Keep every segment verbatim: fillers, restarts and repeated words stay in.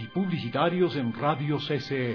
publicitarios en Radio C C E.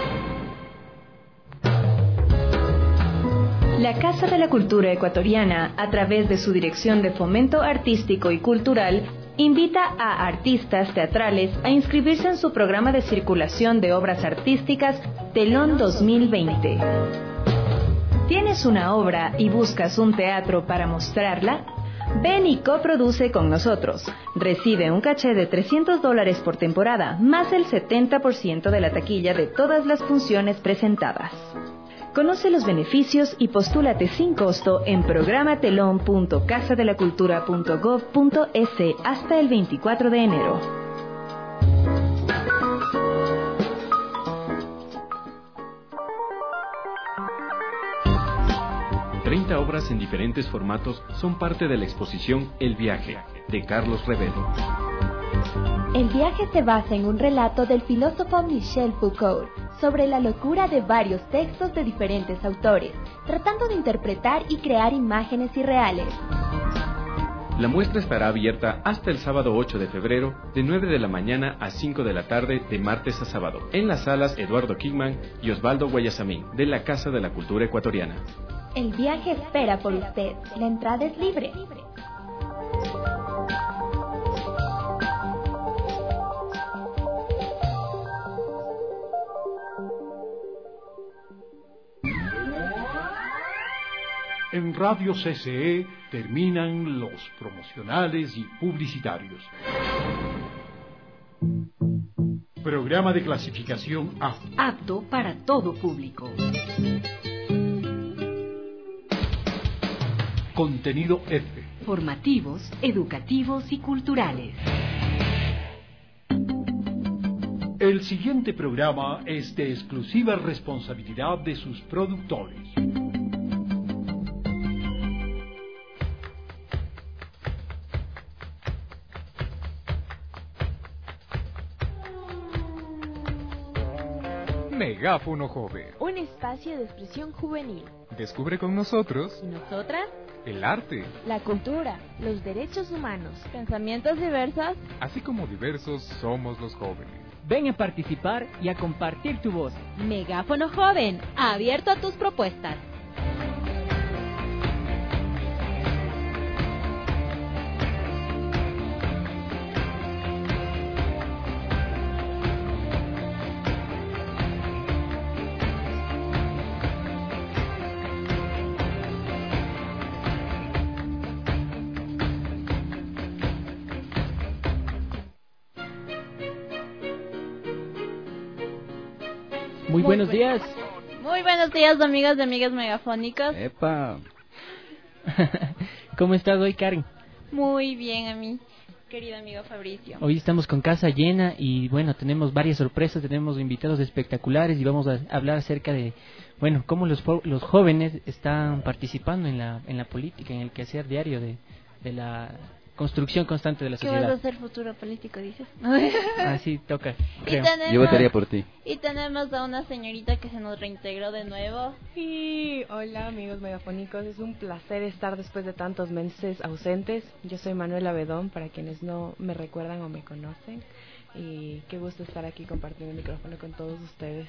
La Casa de la Cultura Ecuatoriana, a través de su Dirección de Fomento Artístico y Cultural, invita a artistas teatrales a inscribirse en su programa de circulación de obras artísticas Telón dos mil veinte. ¿Tienes una obra y buscas un teatro para mostrarla? Ven y coproduce con nosotros. Recibe un caché de trescientos dólares por temporada, más el setenta por ciento de la taquilla de todas las funciones presentadas. Conoce los beneficios y postúlate sin costo en programa-telón punto casa de la cultura punto gov punto es hasta el veinticuatro de enero. treinta obras en diferentes formatos son parte de la exposición El Viaje, de Carlos Revedo. El viaje se basa en un relato del filósofo Michel Foucault sobre la locura de varios textos de diferentes autores, tratando de interpretar y crear imágenes irreales. La muestra estará abierta hasta el sábado ocho de febrero, de nueve de la mañana a cinco de la tarde, de martes a sábado, en las salas Eduardo Kingman y Osvaldo Guayasamín, de la Casa de la Cultura Ecuatoriana. El viaje espera por usted. La entrada es libre. En Radio C C E terminan los promocionales y publicitarios. Programa de clasificación A. Apto para todo público. Contenido F. Formativos, educativos y culturales. El siguiente programa es de exclusiva responsabilidad de sus productores. Megáfono Joven. Un espacio de expresión juvenil. Descubre con nosotros. ¿Y nosotras? El arte. La cultura. Los derechos humanos. Pensamientos diversos. Así como diversos somos los jóvenes. Ven a participar y a compartir tu voz. Megáfono Joven. Abierto a tus propuestas. Muy buenos días. Muy buenos días, amigos y amigas megafónicos. Epa. ¿Cómo estás hoy, Karen? Muy bien, a mí, querido amigo Fabricio. Hoy estamos con casa llena y bueno, tenemos varias sorpresas, tenemos invitados espectaculares y vamos a hablar acerca de, bueno, cómo los los jóvenes están participando en la en la política, en el quehacer diario de, de la construcción constante de la ¿Qué sociedad. vas a hacer futuro político, dices? Así toca. Tenemos, Yo votaría por ti. Y tenemos a una señorita que se nos reintegró de nuevo. Sí, hola amigos megafónicos, es un placer estar después de tantos meses ausentes. Yo soy Manuela Bedón, para quienes no me recuerdan o me conocen, y qué gusto estar aquí compartiendo el micrófono con todos ustedes.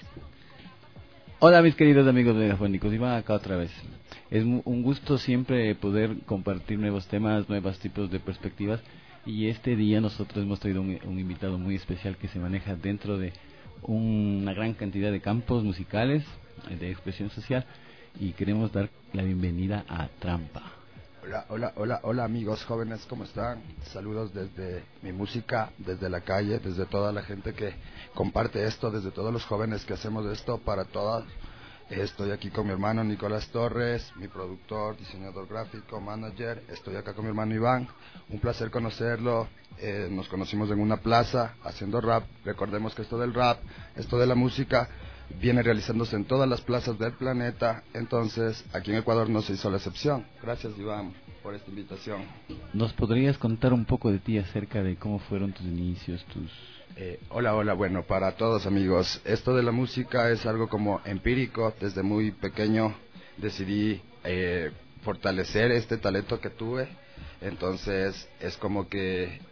Hola mis queridos amigos megafónicos, Iván acá otra vez. Es un gusto siempre poder compartir nuevos temas, nuevos tipos de perspectivas, y este día nosotros hemos traído un, un invitado muy especial que se maneja dentro de una gran cantidad de campos musicales, de expresión social, y queremos dar la bienvenida a Trampa. Hola, hola, hola, hola amigos jóvenes, ¿cómo están? Saludos desde mi música, desde la calle, desde toda la gente que comparte esto, desde todos los jóvenes que hacemos esto para todas. Estoy aquí con mi hermano Nicolás Torres, mi productor, diseñador gráfico, manager. Estoy acá con mi hermano Iván, un placer conocerlo. Eh, nos conocimos en una plaza haciendo rap. Recordemos que esto del rap, esto de la música, viene realizándose en todas las plazas del planeta, entonces aquí en Ecuador no se hizo la excepción. Gracias Iván por esta invitación. ¿Nos podrías contar un poco de ti acerca de cómo fueron tus inicios, tus... Eh, hola, hola, bueno, para todos amigos, esto de la música es algo como empírico. Desde muy pequeño decidí eh, fortalecer este talento que tuve, entonces es como que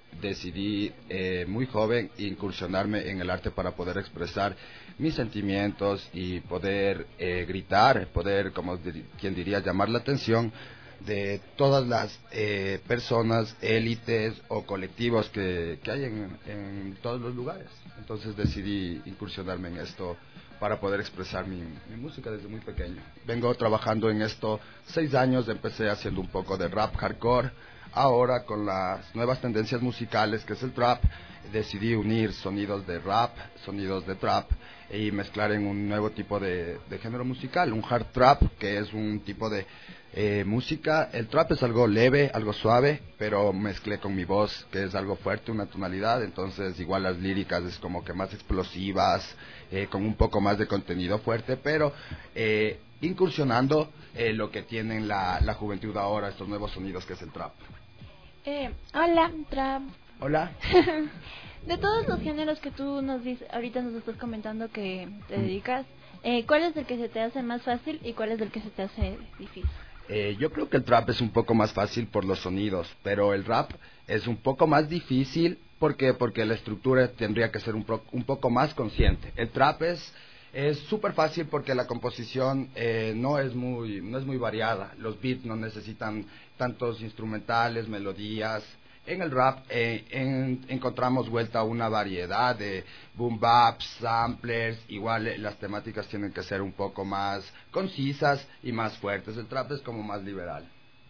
decidí eh, muy joven incursionarme en el arte para poder expresar mis sentimientos y poder eh, gritar, poder, como dir, quien diría, llamar la atención de todas las eh, personas, élites o colectivos que, que hay en, en todos los lugares. Entonces decidí incursionarme en esto para poder expresar mi, mi música desde muy pequeño. Vengo trabajando en esto seis años, empecé haciendo un poco de rap hardcore. Ahora con las nuevas tendencias musicales que es el trap, decidí unir sonidos de rap, sonidos de trap y mezclar en un nuevo tipo de, de género musical, un hard trap, que es un tipo de eh, música. El trap es algo leve, algo suave, pero mezclé con mi voz, que es algo fuerte, una tonalidad, entonces igual las líricas es como que más explosivas, eh, con un poco más de contenido fuerte, pero eh, incursionando eh, lo que tienen la, la juventud ahora, estos nuevos sonidos que es el trap. Eh, hola, Trap. Hola. De todos los géneros que tú nos dices, ahorita nos estás comentando que te dedicas, eh, ¿cuál es el que se te hace más fácil y cuál es el que se te hace difícil? Eh, yo creo que el trap es un poco más fácil por los sonidos, pero el rap es un poco más difícil. ¿Por qué? Porque la estructura tendría que ser un, pro, un poco más consciente. El trap es es súper fácil porque la composición eh, no es muy no es muy variada. Los beats no necesitan tantos instrumentales, melodías. En el rap eh, en, encontramos vuelta a una variedad de boom bap, samplers. Igual eh, las temáticas tienen que ser un poco más concisas y más fuertes. El trap es como más liberal.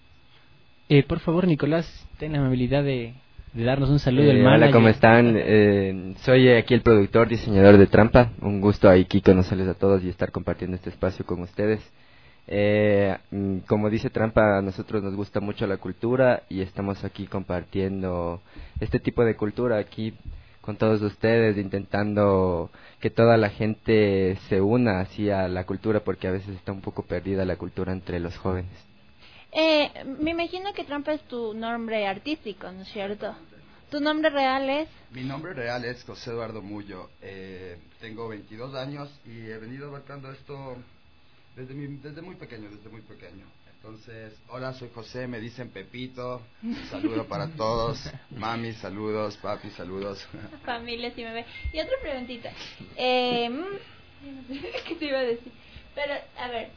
Eh, por favor, Nicolás, ten la amabilidad de, de darnos un saludo. Eh, el manager. Hola, ¿cómo están? Eh, soy aquí el productor, diseñador de Trampa. Un gusto ahí, aquí conocerles a todos y estar compartiendo este espacio con ustedes. Eh, como dice Trampa, a nosotros nos gusta mucho la cultura y estamos aquí compartiendo este tipo de cultura aquí con todos ustedes, intentando que toda la gente se una hacia la cultura, porque a veces está un poco perdida la cultura entre los jóvenes. Eh, me imagino que Trampa es tu nombre artístico, ¿no es cierto? ¿Tu nombre real es? Mi nombre real es José Eduardo Mullo. Eh, tengo veintidós años y he venido abarcando esto desde, mi, desde muy pequeño, desde muy pequeño. Entonces, hola, soy José, me dicen Pepito. Saludo para todos. Mami, saludos. Papi, saludos. Familia, si me ve. Y otra preguntita. Eh, no sé qué te iba a decir. Pero, a ver.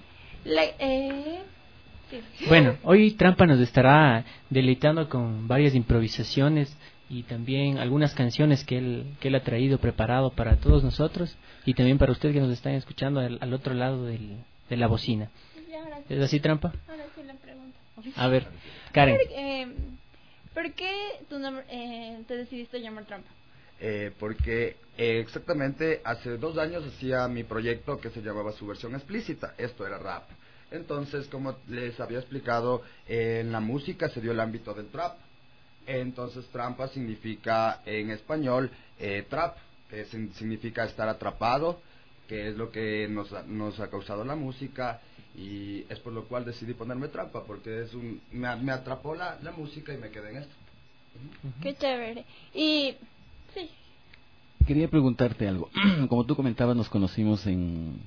La, eh... Sí. Bueno, hoy Trampa nos estará deleitando con varias improvisaciones y también algunas canciones que él, que él ha traído preparado para todos nosotros y también para ustedes que nos están escuchando al, al otro lado del, de la bocina. Ya, ¿Es así, Trampa? Ahora sí la pregunta. A ver, Karen. ¿Por, eh, ¿por qué tu nombre, eh, te decidiste llamar Trampa? Eh, porque eh, exactamente hace dos años hacía mi proyecto que se llamaba Subversión Explícita. Esto era rap. Entonces, como les había explicado, eh, en la música se dio el ámbito del trap. Entonces, trampa significa en español eh, trap, que significa estar atrapado, que es lo que nos, nos ha causado la música, y es por lo cual decidí ponerme trampa, porque es un me, me atrapó la, la música y me quedé en esto. Uh-huh. Qué chévere. Y sí. Quería preguntarte algo. Como tú comentabas, nos conocimos en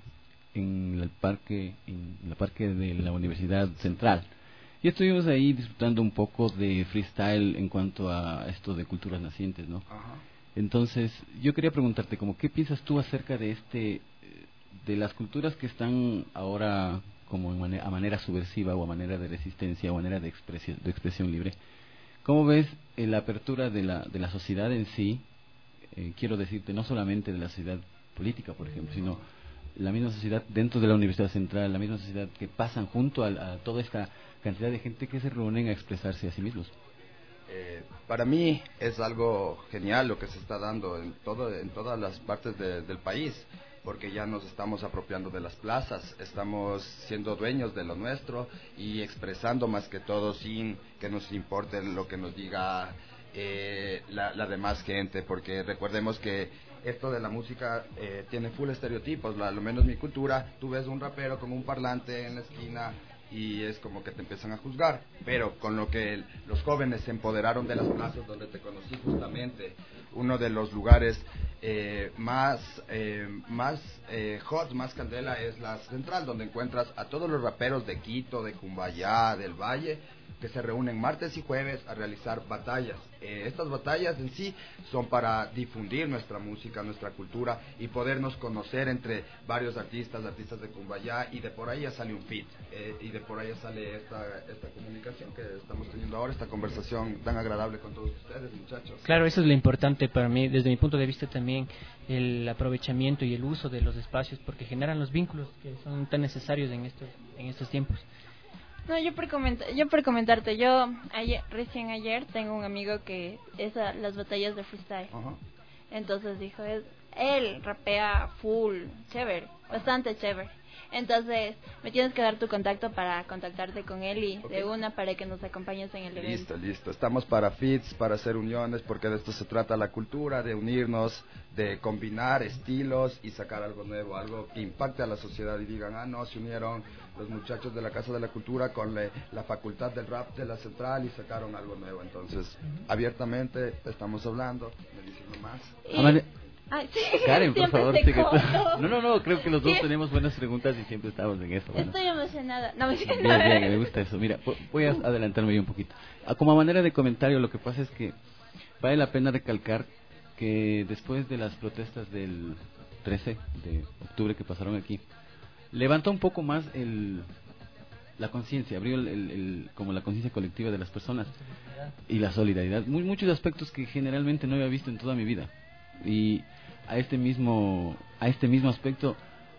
en el parque en la parque de la Universidad Central y estuvimos ahí disfrutando un poco de freestyle en cuanto a esto de culturas nacientes, ¿no? Ajá. Entonces yo quería preguntarte como qué piensas tú acerca de este de las culturas que están ahora como en manera, a manera subversiva o a manera de resistencia o a manera de expresión de expresión libre. ¿Cómo ves eh, la apertura de la de la sociedad en sí? Eh, quiero decirte, no solamente de la sociedad política, por ejemplo, sino la misma sociedad dentro de la Universidad Central, la misma sociedad que pasan junto a, a toda esta cantidad de gente que se reúnen a expresarse a sí mismos. Eh, para mí es algo genial lo que se está dando en todo en todas las partes de, del país, porque ya nos estamos apropiando de las plazas, estamos siendo dueños de lo nuestro y expresando más que todo sin que nos importe lo que nos diga eh, la, la demás gente, porque recordemos que esto de la música eh, tiene full estereotipos, a lo menos mi cultura, tú ves un rapero con un parlante en la esquina y es como que te empiezan a juzgar, pero con lo que el, los jóvenes se empoderaron de las plazas donde te conocí justamente, uno de los lugares eh, más eh, más eh, hot, más candela es la Central, donde encuentras a todos los raperos de Quito, de Cumbayá, del Valle, que se reúnen martes y jueves a realizar batallas. Eh, estas batallas en sí son para difundir nuestra música, nuestra cultura y podernos conocer entre varios artistas, artistas de Cumbayá, y de por ahí ya sale un feat, eh, y de por ahí ya sale esta, esta comunicación que estamos teniendo ahora, esta conversación tan agradable con todos ustedes, muchachos. Claro, eso es lo importante para mí, desde mi punto de vista también, el aprovechamiento y el uso de los espacios, porque generan los vínculos que son tan necesarios en estos, en estos tiempos. No, yo por, comentar, yo por comentarte, yo ayer, recién ayer tengo un amigo que es a las batallas de freestyle. Ajá. Entonces dijo, es, él rapea full, chévere, bastante chévere. Entonces me tienes que dar tu contacto para contactarte con él y okay. de una para que nos acompañes en el evento. Listo, listo. Estamos para feats, para hacer uniones, porque de esto se trata la cultura, de unirnos, de combinar estilos y sacar algo nuevo, algo que impacte a la sociedad y digan, ah, no, se unieron los muchachos de la Casa de la Cultura con le, la facultad del rap de la Central y sacaron algo nuevo. Entonces, abiertamente estamos hablando, me dicen nomás. Y... Ay, sí, Karen, por favor, sigue tú. corto. No, no, no, creo que los dos Sí. tenemos buenas preguntas y siempre estamos en eso. Bueno. Estoy emocionada. No, me Bien, bien, me gusta eso. Mira, voy a adelantarme yo un poquito. Como manera de comentario, lo que pasa es que vale la pena recalcar que después de las protestas del trece de octubre que pasaron aquí, levantó un poco más el la conciencia, abrió el, el, el, como la conciencia colectiva de las personas y la solidaridad. Muy, muchos aspectos que generalmente no había visto en toda mi vida. Y a este mismo a este mismo aspecto,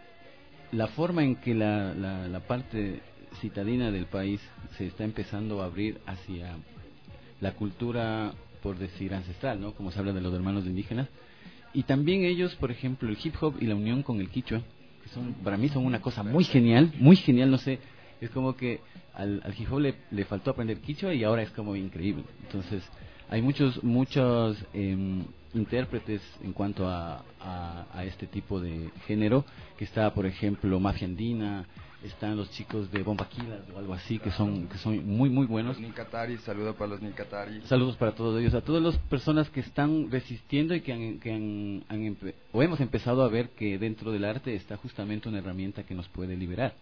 la forma en que la, la, la parte citadina del país se está empezando a abrir hacia la cultura, por decir, ancestral, ¿no? Como se habla de los hermanos indígenas, y también ellos, por ejemplo, el hip hop y la unión con el quichua, que son, para mí son una cosa muy genial, muy genial, no sé, es como que al, al hip hop le, le faltó aprender quichua y ahora es como increíble. Entonces hay muchos muchos eh, intérpretes en cuanto a, a, a este tipo de género, que está, por ejemplo, Mafia Andina, están los chicos de Bomba Quilas o algo así, que son que son muy muy buenos. Los Ninkatari, saludos para los Ninkatari. Saludos para todos ellos, a todas las personas que están resistiendo y que han, que han, han empe o hemos empezado a ver que dentro del arte está justamente una herramienta que nos puede liberar.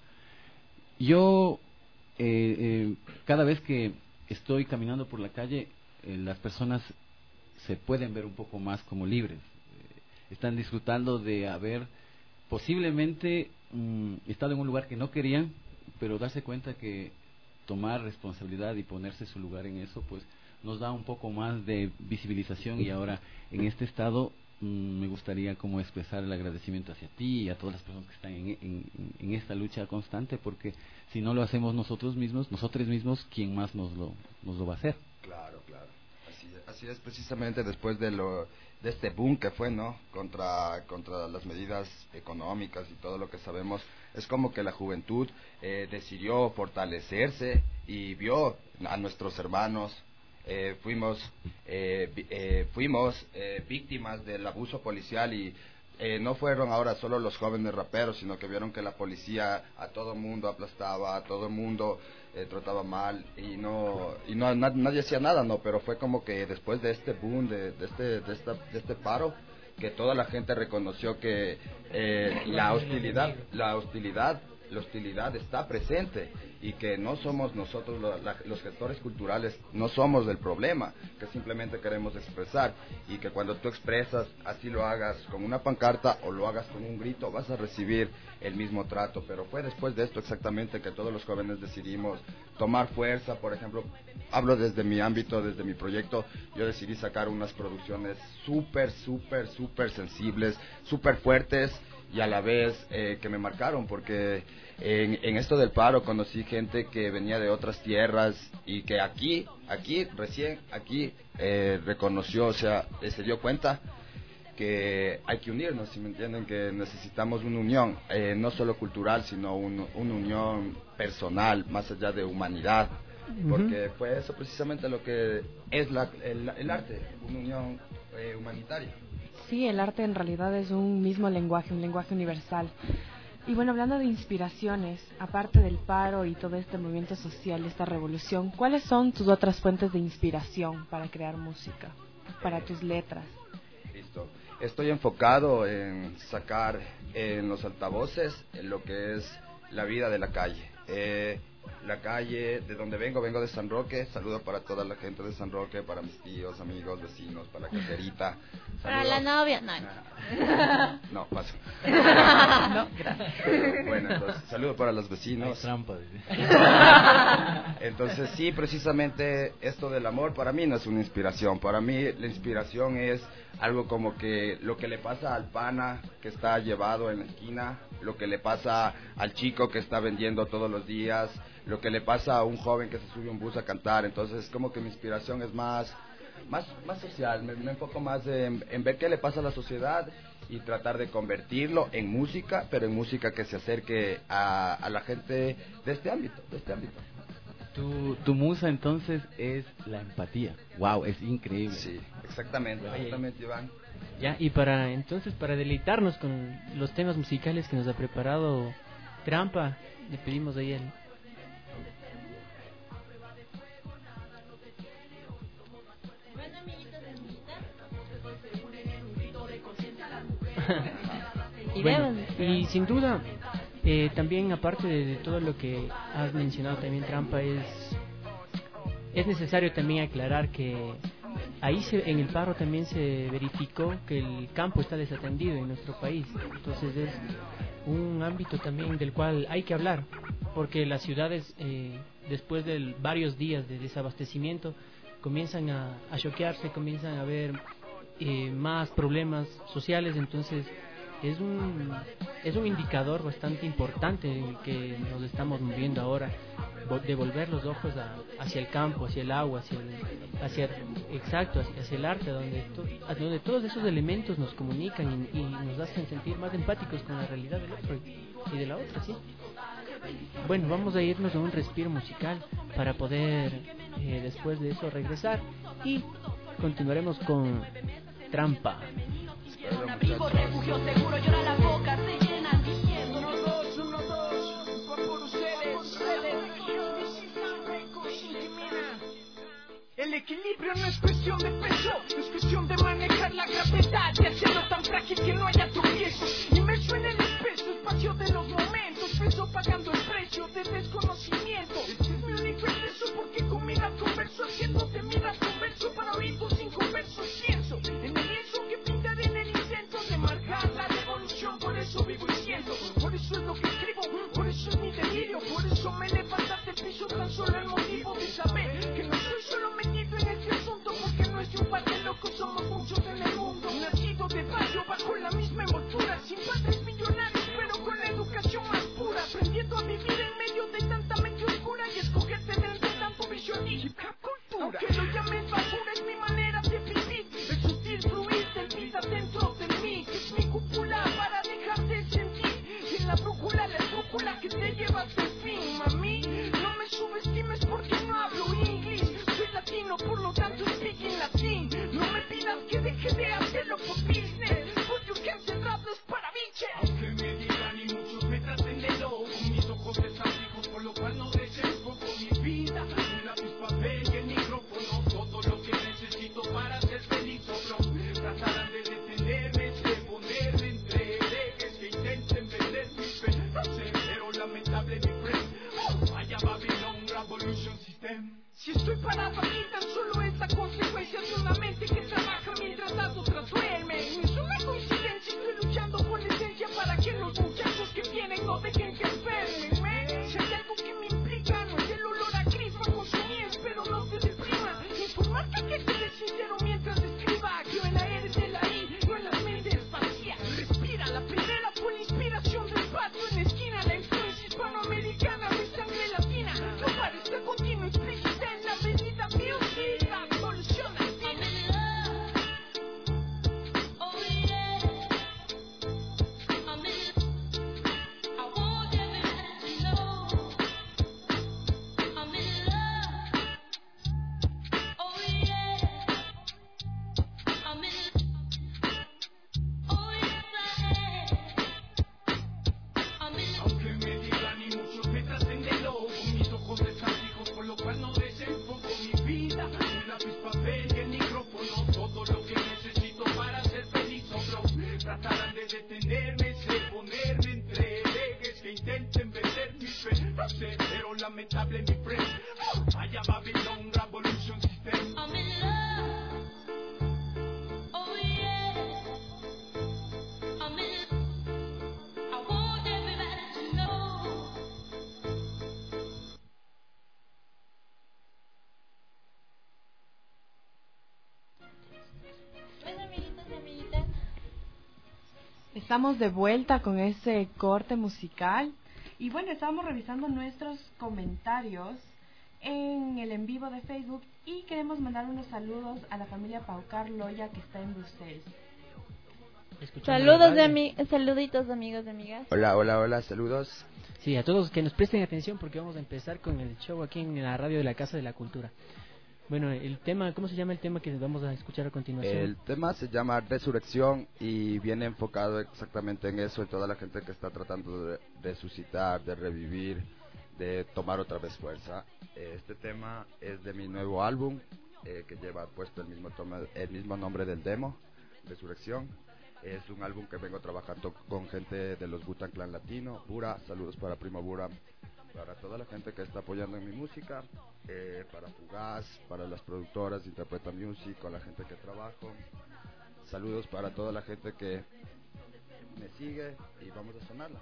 Yo eh, eh, cada vez que estoy caminando por la calle, eh, las personas se pueden ver un poco más como libres, eh, están disfrutando de haber posiblemente mm, estado en un lugar que no querían, pero darse cuenta que tomar responsabilidad y ponerse su lugar en eso, pues nos da un poco más de visibilización. Y ahora en este estado mm, me gustaría como expresar el agradecimiento hacia ti y a todas las personas que están en, en, en esta lucha constante, porque si no lo hacemos nosotros mismos, nosotros mismos, ¿quién más nos lo, nos lo va a hacer? Claro, claro. Así es, así es, precisamente después de lo de este boom que fue, ¿no? Contra contra las medidas económicas y todo lo que sabemos, es como que la juventud eh, decidió fortalecerse y vio a nuestros hermanos. Eh, fuimos eh, eh, fuimos eh, víctimas del abuso policial y eh, no fueron ahora solo los jóvenes raperos, sino que vieron que la policía a todo mundo aplastaba, a todo mundo eh, trataba mal y no y no na, nadie hacía nada, no, pero fue como que después de este boom, de, de este de esta de este paro, que toda la gente reconoció que eh, la hostilidad la hostilidad la hostilidad está presente y que no somos nosotros lo, la, los gestores culturales, no somos del problema, que simplemente queremos expresar, y que cuando tú expresas, así lo hagas con una pancarta o lo hagas con un grito, vas a recibir el mismo trato. Pero fue después de esto exactamente que todos los jóvenes decidimos tomar fuerza. Por ejemplo, hablo desde mi ámbito, desde mi proyecto, yo decidí sacar unas producciones súper, súper, súper sensibles, súper fuertes, y a la vez eh, que me marcaron, porque en, en esto del paro conocí gente que venía de otras tierras y que aquí, aquí, recién, aquí eh, reconoció, o sea, eh, se dio cuenta que hay que unirnos, si me entienden, que necesitamos una unión, eh, no solo cultural, sino un, una unión personal, más allá de humanidad, porque uh-huh. fue eso precisamente lo que es la, el, el arte, una unión eh, humanitaria. Sí, el arte en realidad es un mismo lenguaje, un lenguaje universal. Y bueno, hablando de inspiraciones, aparte del paro y todo este movimiento social, esta revolución, ¿cuáles son tus otras fuentes de inspiración para crear música, para tus letras? Listo. Estoy enfocado en sacar en los altavoces en lo que es la vida de la calle. Eh, la calle de donde vengo, vengo de San Roque. Saludo para toda la gente de San Roque, para mis tíos, amigos, vecinos, para la caserita. Para la novia, no. No, paso. No, gracias. Pero, bueno, entonces, saludo para los vecinos. Hay trampa, dice. Entonces, sí, precisamente esto del amor para mí no es una inspiración. Para mí la inspiración es algo como que lo que le pasa al pana que está llevado en la esquina, lo que le pasa al chico que está vendiendo todos los días, lo que le pasa a un joven que se sube a un bus a cantar. Entonces, como que mi inspiración es más más más social, me, me enfoco más en, en ver qué le pasa a la sociedad y tratar de convertirlo en música, pero en música que se acerque a, a la gente de este ámbito, de este ámbito. Tu, tu musa entonces es la empatía. Wow, es increíble. Sí, exactamente, exactamente, Iván. Ya, y para entonces, para deleitarnos con los temas musicales que nos ha preparado Trampa, le pedimos ahí el... Bueno, y sin duda, eh, también aparte de, de todo lo que has mencionado también, Trampa, es es necesario también aclarar que ahí se, en el paro también se verificó que el campo está desatendido en nuestro país. Entonces es un ámbito también del cual hay que hablar, porque las ciudades, eh, después de varios días de desabastecimiento, comienzan a, a choquearse, comienzan a haber eh, más problemas sociales. Entonces es un es un indicador bastante importante en el que nos estamos moviendo ahora, de volver los ojos a, hacia el campo, hacia el agua, hacia el, hacia exacto hacia, hacia el arte, donde, to, donde todos esos elementos nos comunican y, y nos hacen sentir más empáticos con la realidad del otro y, y de la otra, sí. Bueno, vamos a irnos a un respiro musical para poder eh, después de eso regresar y continuaremos con Trampa. Un abrigo, refugio seguro, llora la boca, se llenan diciendo uno, dos, uno, dos, va por ustedes, ustedes. El equilibrio no es cuestión de peso, es cuestión de manejar la gravedad y hacerlo tan frágil que no haya tropiezos. Inmerso en el espeso espacio de los momentos, peso pagando el precio de desconocimiento. Este es mi único exceso porque con miras converso, haciéndote miras converso para oír tus inconversos pienso. En el lienzo que pintaré en el intento de marcar la revolución, por eso vivo y siento, por eso es lo que escribo, por eso es mi delirio, por eso me levanta del piso tan solo el motivo de saber que no soy solo metido en este asunto, porque no es un par de locos, somos muchos en el mundo, nacido de barrio bajo la misma envoltura, sin padres millonarios pero con la educación más pura, aprendiendo a vivir en medio de tanta mente oscura y escoger tener de tanto visión y hip hop cultura. Aunque lo llames basura es mi manera de vivir, el sutil fluir del vida dentro de mí, que es mi cúpula para dejar de sentir, y en la brújula la brújula que te lleva hasta el fin. Mami, no me subestimes porque no hablo inglés, soy latino por lo tanto speak in latín. No me pidas que deje de hacerlo por business, put your hands en ratos para biches. Aunque me digan y muchos me traten de loco, mis ojos están fijos por lo cual no desenfoco mi vida, un lápiz, papel y el micrófono, todo lo que necesito para ser feliz o bro. Tratarán de detenerme, de ponerme entre ejes que intenten vender mi fe, pero lamentable mi friend, oh, allá va Babylon Revolution System. Si estoy parado aquí tan solo es la consecuencia de una mente que trabaja mientras las otras duermen. No es una coincidencia, estoy luchando por la esencia para que los muchachos que vienen no dejen que enfermen. ¿eh? Si hay algo que me implica no es el olor a gris bajo su miel, pero no se deprima. Informarte que seré sincero mientras escriba, creo en la R de la I, no en las mentes vacías. Respira, la primera fue la inspiración del patio en la esquina, la influencia hispanoamericana de sangre latina. No parece continuo explícita en la avenida Music, la solución al fin. Aunque me digan y muchos me traten de loco, mis ojos están fijos por lo cual no desenfoco mi vida, un lápiz, papel y el micrófono, todo lo que necesito para ser feliz o bro. Tratarán de detenerme, de ponerme entre ejes que intenten vender mi different. No sé, pero lamentable mi friend. Allá Babylon Revolution System. I'm in love. Oh yeah. I'm in love. I want everybody to know. Bueno, amiguitos y amiguitas. Estamos de vuelta con ese corte musical. Y bueno, estábamos revisando nuestros comentarios en el en vivo de Facebook y queremos mandar unos saludos a la familia Paucar Loya que está en Bruselas. Saludos de ami saluditos amigos y amigas. Hola, hola, hola, saludos. Sí, a todos que nos presten atención porque vamos a empezar con el show aquí en la radio de la Casa de la Cultura. Bueno, el tema, ¿cómo se llama el tema que vamos a escuchar a continuación? El tema se llama Resurrección y viene enfocado exactamente en eso, en toda la gente que está tratando de resucitar, de revivir, de tomar otra vez fuerza. Este tema es de mi nuevo álbum, eh, que lleva puesto el mismo, toma, el mismo nombre del demo, Resurrección. Es un álbum que vengo trabajando con gente de los Wu-Tang Clan Latino, Bura, saludos para Primo Bura, para toda la gente que está apoyando en mi música, eh, para Fugaz, para las productoras de Interpreta Music, con la gente que trabajo. Saludos para toda la gente que me sigue y vamos a sonarla.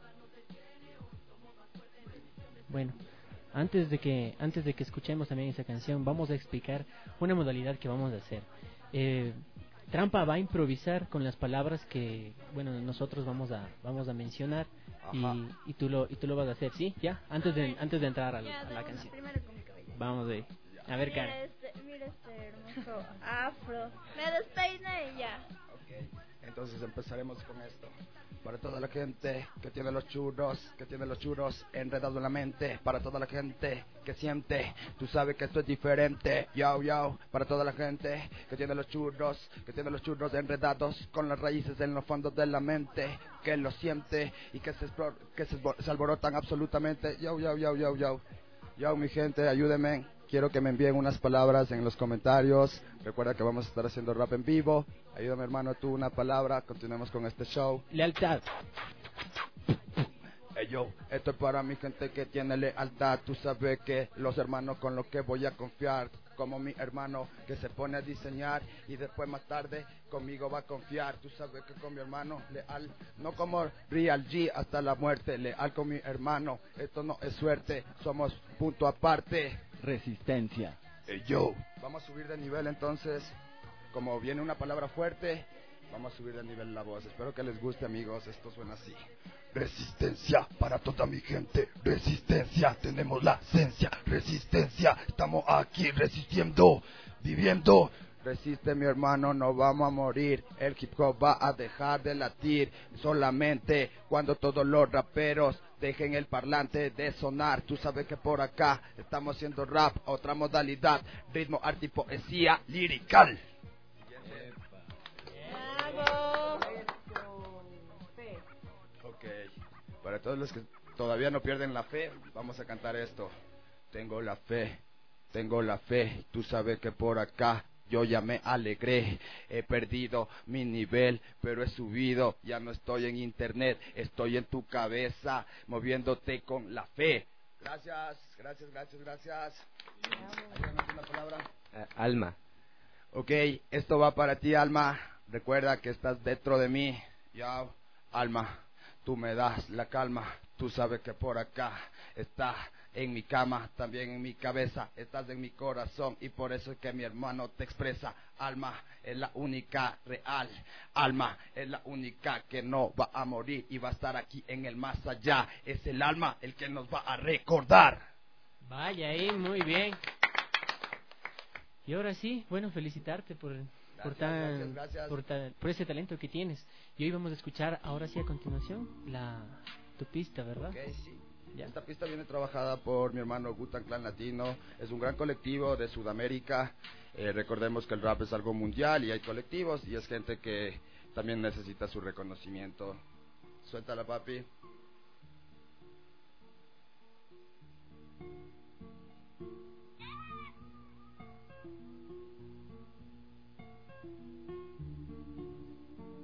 Bueno, antes de que antes de que escuchemos también esa canción, vamos a explicar una modalidad que vamos a hacer. Eh, Trampa va a improvisar con las palabras que, bueno, nosotros vamos a vamos a mencionar y, y tú lo y tú lo vas a hacer, ¿sí? Ya, antes de antes de entrar a, la- a la canción. Vamos de a ver, Mira Karen. este, mira este hermoso afro. Me despeiné y ya. Ok, entonces empezaremos con esto. Para toda la gente que tiene los churros, que tiene los churros enredados en la mente. Para toda la gente que siente, tú sabes que esto es diferente. Yo, yo. Para toda la gente que tiene los churros, que tiene los churros enredados con las raíces en los fondos de la mente. Que lo siente y que se, explor- que se, esbo- se alborotan absolutamente. Yo, yo, yo, yo, yo. Yo, mi gente, ayúdenme. Quiero que me envíen unas palabras en los comentarios. Recuerda que vamos a estar haciendo rap en vivo. Ayúdame, hermano, tú una palabra. Continuemos con este show. Lealtad. Hey, yo, esto es para mi gente que tiene lealtad. Tú sabes que los hermanos con los que voy a confiar, como mi hermano que se pone a diseñar y después más tarde conmigo va a confiar. Tú sabes que con mi hermano leal, no como Real G hasta la muerte, leal con mi hermano. Esto no es suerte, somos punto aparte. Resistencia. Hey, yo, vamos a subir de nivel entonces. Como viene una palabra fuerte, vamos a subir de nivel la voz. Espero que les guste, amigos. Esto suena así. Resistencia para toda mi gente. Resistencia, tenemos la esencia. Resistencia, estamos aquí resistiendo, viviendo. Resiste, mi hermano, no vamos a morir. El hip hop va a dejar de latir solamente cuando todos los raperos dejen el parlante de sonar. Tú sabes que por acá estamos haciendo rap, otra modalidad, ritmo, arte y poesía lirical. Ok, para todos los que todavía no pierden la fe, vamos a cantar esto. Tengo la fe, tengo la fe, tú sabes que por acá yo ya me alegré, he perdido mi nivel, pero he subido, ya no estoy en internet, estoy en tu cabeza, moviéndote con la fe. Gracias, gracias, gracias, gracias. Ayúdanos una palabra. Uh, alma. Ok, esto va para ti, alma. Recuerda que estás dentro de mí. Ya, alma, tú me das la calma. Tú sabes que por acá está en mi cama, también en mi cabeza, estás en mi corazón y por eso es que mi hermano te expresa. Alma es la única real, alma es la única que no va a morir y va a estar aquí en el más allá. Es el alma el que nos va a recordar. Vaya ahí, muy bien. Y ahora sí, bueno, felicitarte por por, tan, gracias, gracias. por tan- por ese talento que tienes. Y hoy vamos a escuchar, ahora sí a continuación, la tu pista, ¿verdad? Ok, sí. Ya. Esta pista viene trabajada por mi hermano Wu-Tang Clan Latino. Es un gran colectivo de Sudamérica. Eh, recordemos que el rap es algo mundial y hay colectivos y es gente que también necesita su reconocimiento. Suéltala, papi.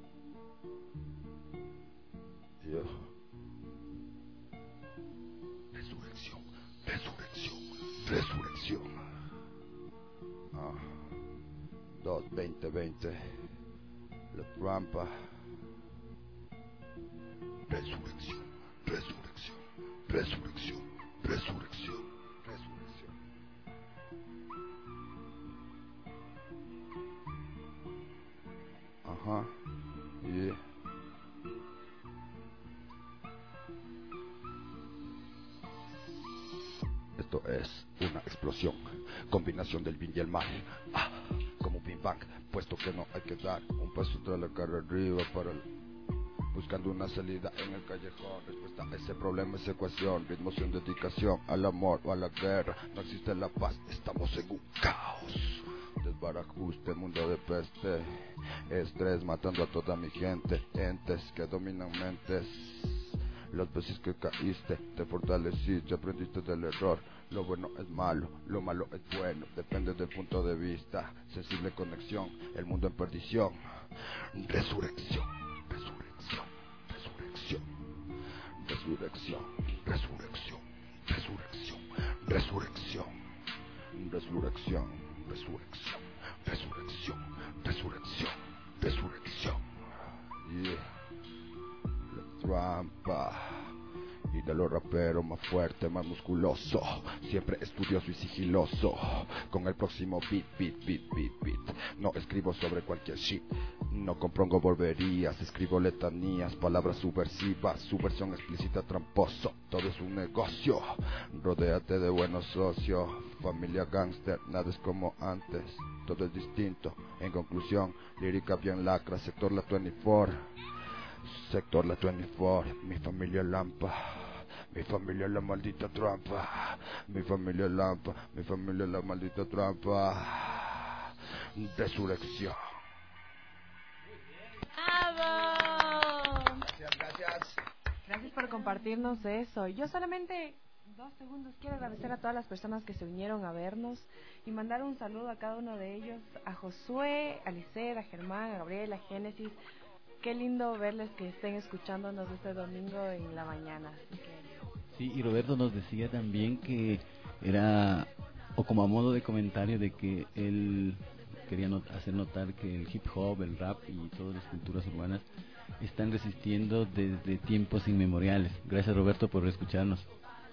Yo. veinte. La trampa. Resurrección, resurrección, resurrección, resurrección, resurrección. Ajá. Yeah. Esto es una explosión, combinación del bien y el mal. Ah, como un Big Bang, puesto que no hay que dar un paso tras la cara arriba para el... buscando una salida en el callejón. Respuesta a ese problema, esa ecuación. Ritmo sin dedicación al amor o a la guerra. No existe la paz, estamos en un caos. Desbarajuste, mundo de peste. Estrés matando a toda mi gente. Entes que dominan mentes. Las veces que caíste, te fortaleciste, aprendiste del error. Lo bueno es malo, lo malo es bueno. Depende del punto de vista. Sensible conexión, el mundo en perdición. Resurrección, resurrección, resurrección, resurrección, resurrección, resurrección, resurrección, resurrección, resurrección, resurrección, resurrección, resurrección. Yeah. La trampa. Y de los raperos más fuerte, más musculoso, siempre estudioso y sigiloso, con el próximo beat, beat, beat, beat, beat. No escribo sobre cualquier shit, no compongo volverías, escribo letanías, palabras subversivas, su versión explícita tramposo, todo es un negocio. Rodéate de buenos socios, familia gangster, nada es como antes, todo es distinto. En conclusión, lírica bien lacra, sector la veinticuatro. Sector la veinticuatro, mi familia Lampa, mi familia la maldita trampa, mi familia Lampa, mi familia la maldita trampa. Resurrección. ¡Bravo! Gracias, gracias. Gracias por compartirnos eso. Yo solamente dos segundos quiero agradecer a todas las personas que se unieron a vernos y mandar un saludo a cada uno de ellos, a Josué, a Licer, a Germán, a Gabriel, a Génesis. Qué lindo verles que estén escuchándonos este domingo en la mañana. Así que... Sí, y Roberto nos decía también que era, o como a modo de comentario, de que él quería not- hacer notar que el hip hop, el rap y todas las culturas urbanas están resistiendo desde tiempos inmemoriales. Gracias, Roberto, por escucharnos.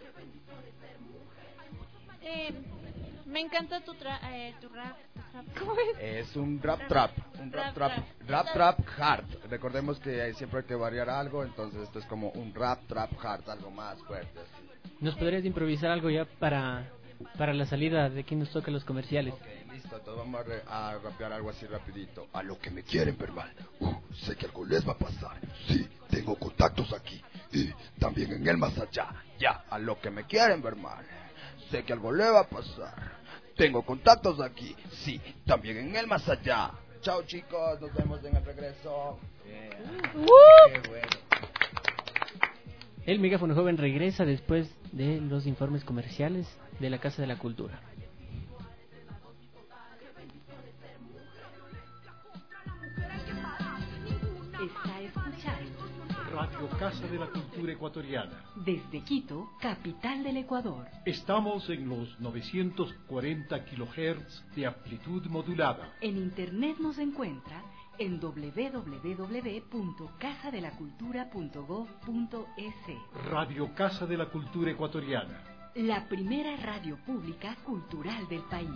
Eh, me encanta tu, tra eh, tu rap. Tu rap. ¿Cómo es? Es un rap trap, un rap trap, rap trap hard. Recordemos que siempre hay que variar algo, entonces esto es como un rap trap hard, algo más fuerte. Así. ¿Nos podrías improvisar algo ya para, para la salida de quien nos toca los comerciales? Ok, listo, entonces vamos a, re a rapear algo así rapidito. A lo que me quieren ver mal, uh, sé que algo les va a pasar. Sí, tengo contactos aquí y también en el más allá. Ya, a lo que me quieren ver mal, sé que algo le va a pasar. Tengo contactos aquí, sí, también en el más allá. Chao chicos, nos vemos en el regreso. Yeah. Uh. Qué bueno. El Megáfono Joven regresa después de los informes comerciales de la Casa de la Cultura. Está escuchando Radio Casa de la Cultura Ecuatoriana. desde Quito, capital del Ecuador. Estamos en los novecientos cuarenta kilohertz de amplitud modulada. En internet nos encuentra en doble u doble u doble u punto casa de la cultura punto gob punto es. Radio Casa de la Cultura Ecuatoriana. La primera radio pública cultural del país.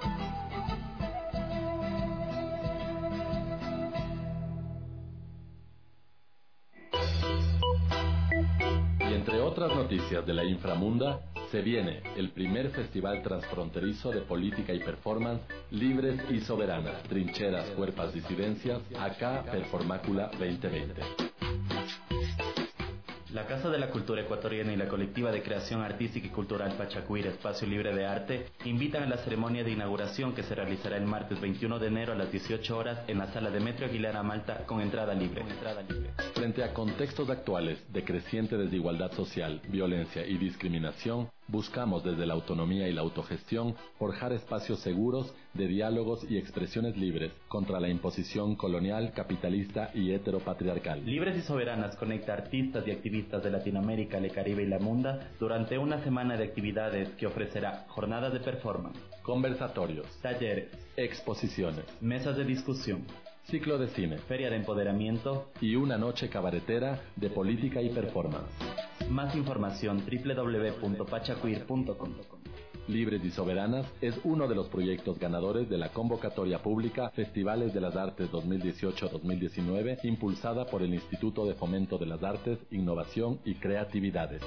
Y entre otras noticias de la inframunda, se viene el primer festival transfronterizo de política y performance libres y soberanas, trincheras, cuerpas, disidencias, acá Performácula veinte veinte. La Casa de la Cultura Ecuatoriana y la Colectiva de Creación Artística y Cultural Pachacuira Espacio Libre de Arte invitan a la ceremonia de inauguración que se realizará el martes veintiuno de enero a las dieciocho horas en la sala Demetrio Aguilera Malta con entrada libre. Con entrada libre. Frente Frente a contextos actuales de creciente desigualdad social, violencia y discriminación, buscamos desde la autonomía y la autogestión forjar espacios seguros de diálogos y expresiones libres contra la imposición colonial, capitalista y heteropatriarcal. Libres y Soberanas conecta artistas y activistas de Latinoamérica, el Caribe y la Munda durante una semana de actividades que ofrecerá jornadas de performance, conversatorios, talleres, exposiciones, mesas de discusión, ciclo de cine, feria de empoderamiento y una noche cabaretera de política y performance. Más información doble u doble u doble u punto pachaqueer punto com. Libres y Soberanas es uno de los proyectos ganadores de la convocatoria pública Festivales de las Artes dos mil dieciocho dos mil diecinueve, impulsada por el Instituto de Fomento de las Artes, Innovación y Creatividades.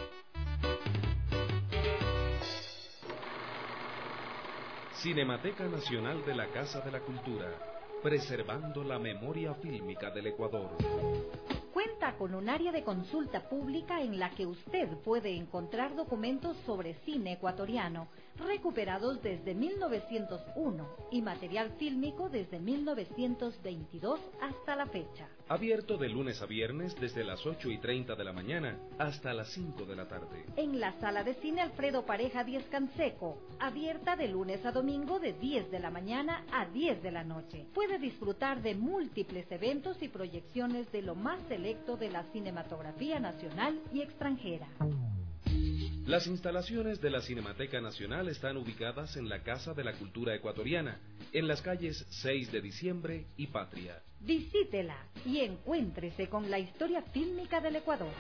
Cinemateca Nacional de la Casa de la Cultura, preservando la memoria fílmica del Ecuador. Cuenta con un área de consulta pública en la que usted puede encontrar documentos sobre cine ecuatoriano recuperados desde mil novecientos uno y material fílmico desde mil novecientos veintidós hasta la fecha. Abierto de lunes a viernes desde las ocho y treinta de la mañana hasta las cinco de la tarde. En la sala de cine Alfredo Pareja Díez Canseco, abierta de lunes a domingo de diez de la mañana a diez de la noche. Puede disfrutar de múltiples eventos y proyecciones de lo más selecto de la cinematografía nacional y extranjera. Las instalaciones de la Cinemateca Nacional están ubicadas en la Casa de la Cultura Ecuatoriana, en las calles seis de diciembre y Patria. Visítela y encuéntrese con la historia fílmica del Ecuador.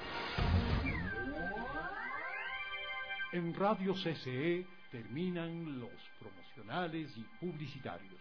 En Radio C C E terminan los promocionales y publicitarios.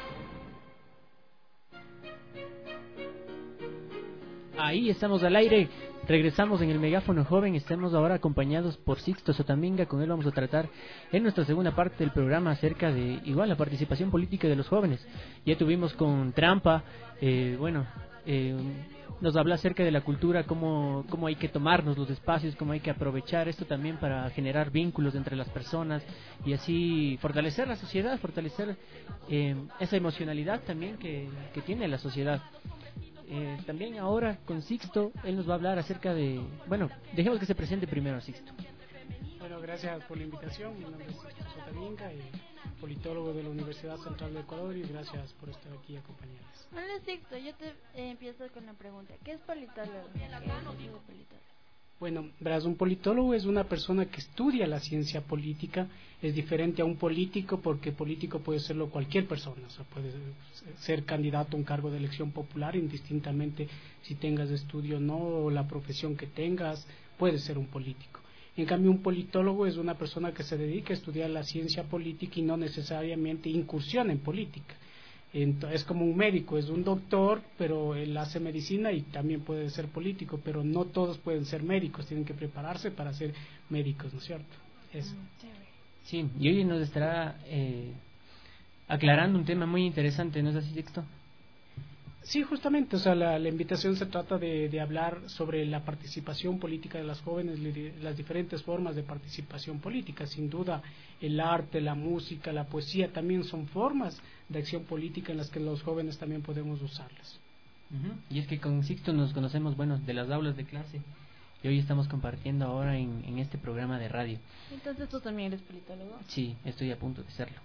Ahí estamos al aire, regresamos en el megáfono joven, estamos ahora acompañados por Sixto Sotaminga, con él vamos a tratar en nuestra segunda parte del programa acerca de igual la participación política de los jóvenes. Ya tuvimos con Trampa, eh, bueno, eh, nos habla acerca de la cultura, cómo, cómo hay que tomarnos los espacios, cómo hay que aprovechar esto también para generar vínculos entre las personas y así fortalecer la sociedad, fortalecer eh, esa emocionalidad también que, que tiene la sociedad. Eh, también ahora con Sixto, él nos va a hablar acerca de... Bueno, dejemos que se presente primero Sixto. Bueno, gracias por la invitación. Mi nombre es Sixto Sotaminga, y politólogo de la Universidad Central de Ecuador, y gracias por estar aquí y acompañarles. Hola Sixto, yo te eh, empiezo con la pregunta. ¿Qué es politólogo? ¿Qué es politólogo? Bueno, verás, un politólogo es una persona que estudia la ciencia política. Es diferente a un político, porque político puede serlo cualquier persona, o sea, puede ser candidato a un cargo de elección popular, indistintamente si tengas estudio o no, o la profesión que tengas, puedes ser un político. En cambio, un politólogo es una persona que se dedica a estudiar la ciencia política y no necesariamente incursiona en política. Es como un médico, es un doctor, pero él hace medicina y también puede ser político, pero no todos pueden ser médicos, tienen que prepararse para ser médicos, ¿no es cierto? Eso. Sí, y hoy nos estará eh, aclarando un tema muy interesante, ¿no es así, Sixto? Sí, justamente, o sea, la, la invitación se trata de, de hablar sobre la participación política de las jóvenes, las diferentes formas de participación política. Sin duda, el arte, la música, la poesía también son formas de acción política en las que los jóvenes también podemos usarlas. Uh-huh. Y es que con Sixto nos conocemos, bueno, de las aulas de clase, y hoy estamos compartiendo ahora en, en este programa de radio. Entonces, ¿tú también eres politólogo? Sí, estoy a punto de serlo.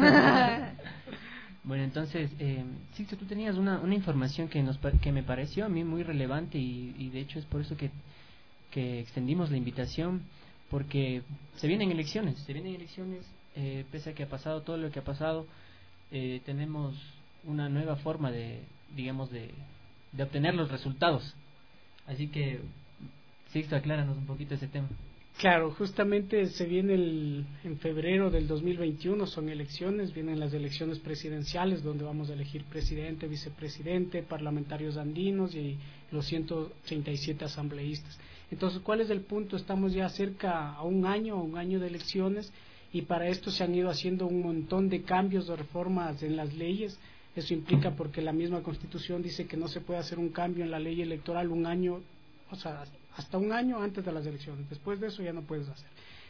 Bueno, entonces, eh, Sixto, tú tenías una, una información que nos que me pareció a mí muy relevante y, y de hecho es por eso que, que extendimos la invitación, porque se vienen elecciones, se vienen elecciones, eh, pese a que ha pasado todo lo que ha pasado, eh, tenemos una nueva forma de, digamos, de, de obtener los resultados. Así que, Sixto, acláranos un poquito ese tema. Claro, justamente se viene el, en febrero del dos mil veintiuno, son elecciones, vienen las elecciones presidenciales donde vamos a elegir presidente, vicepresidente, parlamentarios andinos y los ciento treinta y siete asambleístas. Entonces, ¿cuál es el punto? Estamos ya cerca a un año, a un año de elecciones, y para esto se han ido haciendo un montón de cambios, de reformas en las leyes. Eso implica porque la misma Constitución dice que no se puede hacer un cambio en la ley electoral un año, o sea, hasta un año antes de las elecciones. Después de eso ya no puedes hacer.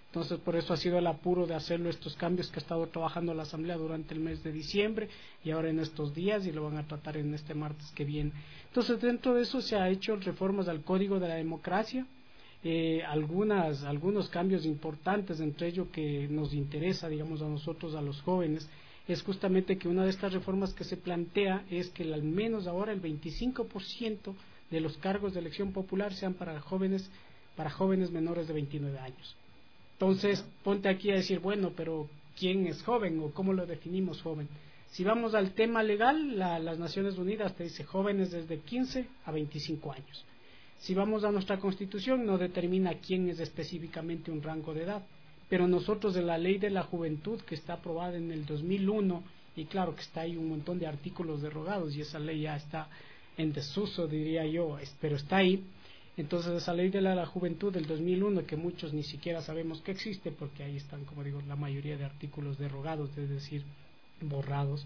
Entonces, por eso ha sido el apuro de hacerlo estos cambios que ha estado trabajando la Asamblea durante el mes de diciembre y ahora en estos días, y lo van a tratar en este martes que viene. Entonces, dentro de eso se ha hecho reformas al Código de la Democracia, eh, algunas, algunos cambios importantes, entre ellos que nos interesa, digamos, a nosotros, a los jóvenes, es justamente que una de estas reformas que se plantea es que al menos ahora el veinticinco por ciento de los cargos de elección popular sean para jóvenes, para jóvenes menores de veintinueve años. Entonces, ponte aquí a decir, bueno, pero ¿quién es joven o cómo lo definimos joven? Si vamos al tema legal, la, las Naciones Unidas te dice jóvenes desde quince a veinticinco años. Si vamos a nuestra Constitución, no determina quién es específicamente un rango de edad, pero nosotros en la Ley de la Juventud, que está aprobada en el dos mil uno, y claro que está ahí un montón de artículos derogados, y esa ley ya está en desuso, diría yo, pero está ahí. Entonces esa ley de la, la juventud del dos mil uno, que muchos ni siquiera sabemos que existe, porque ahí están, como digo, la mayoría de artículos derogados, es decir, borrados.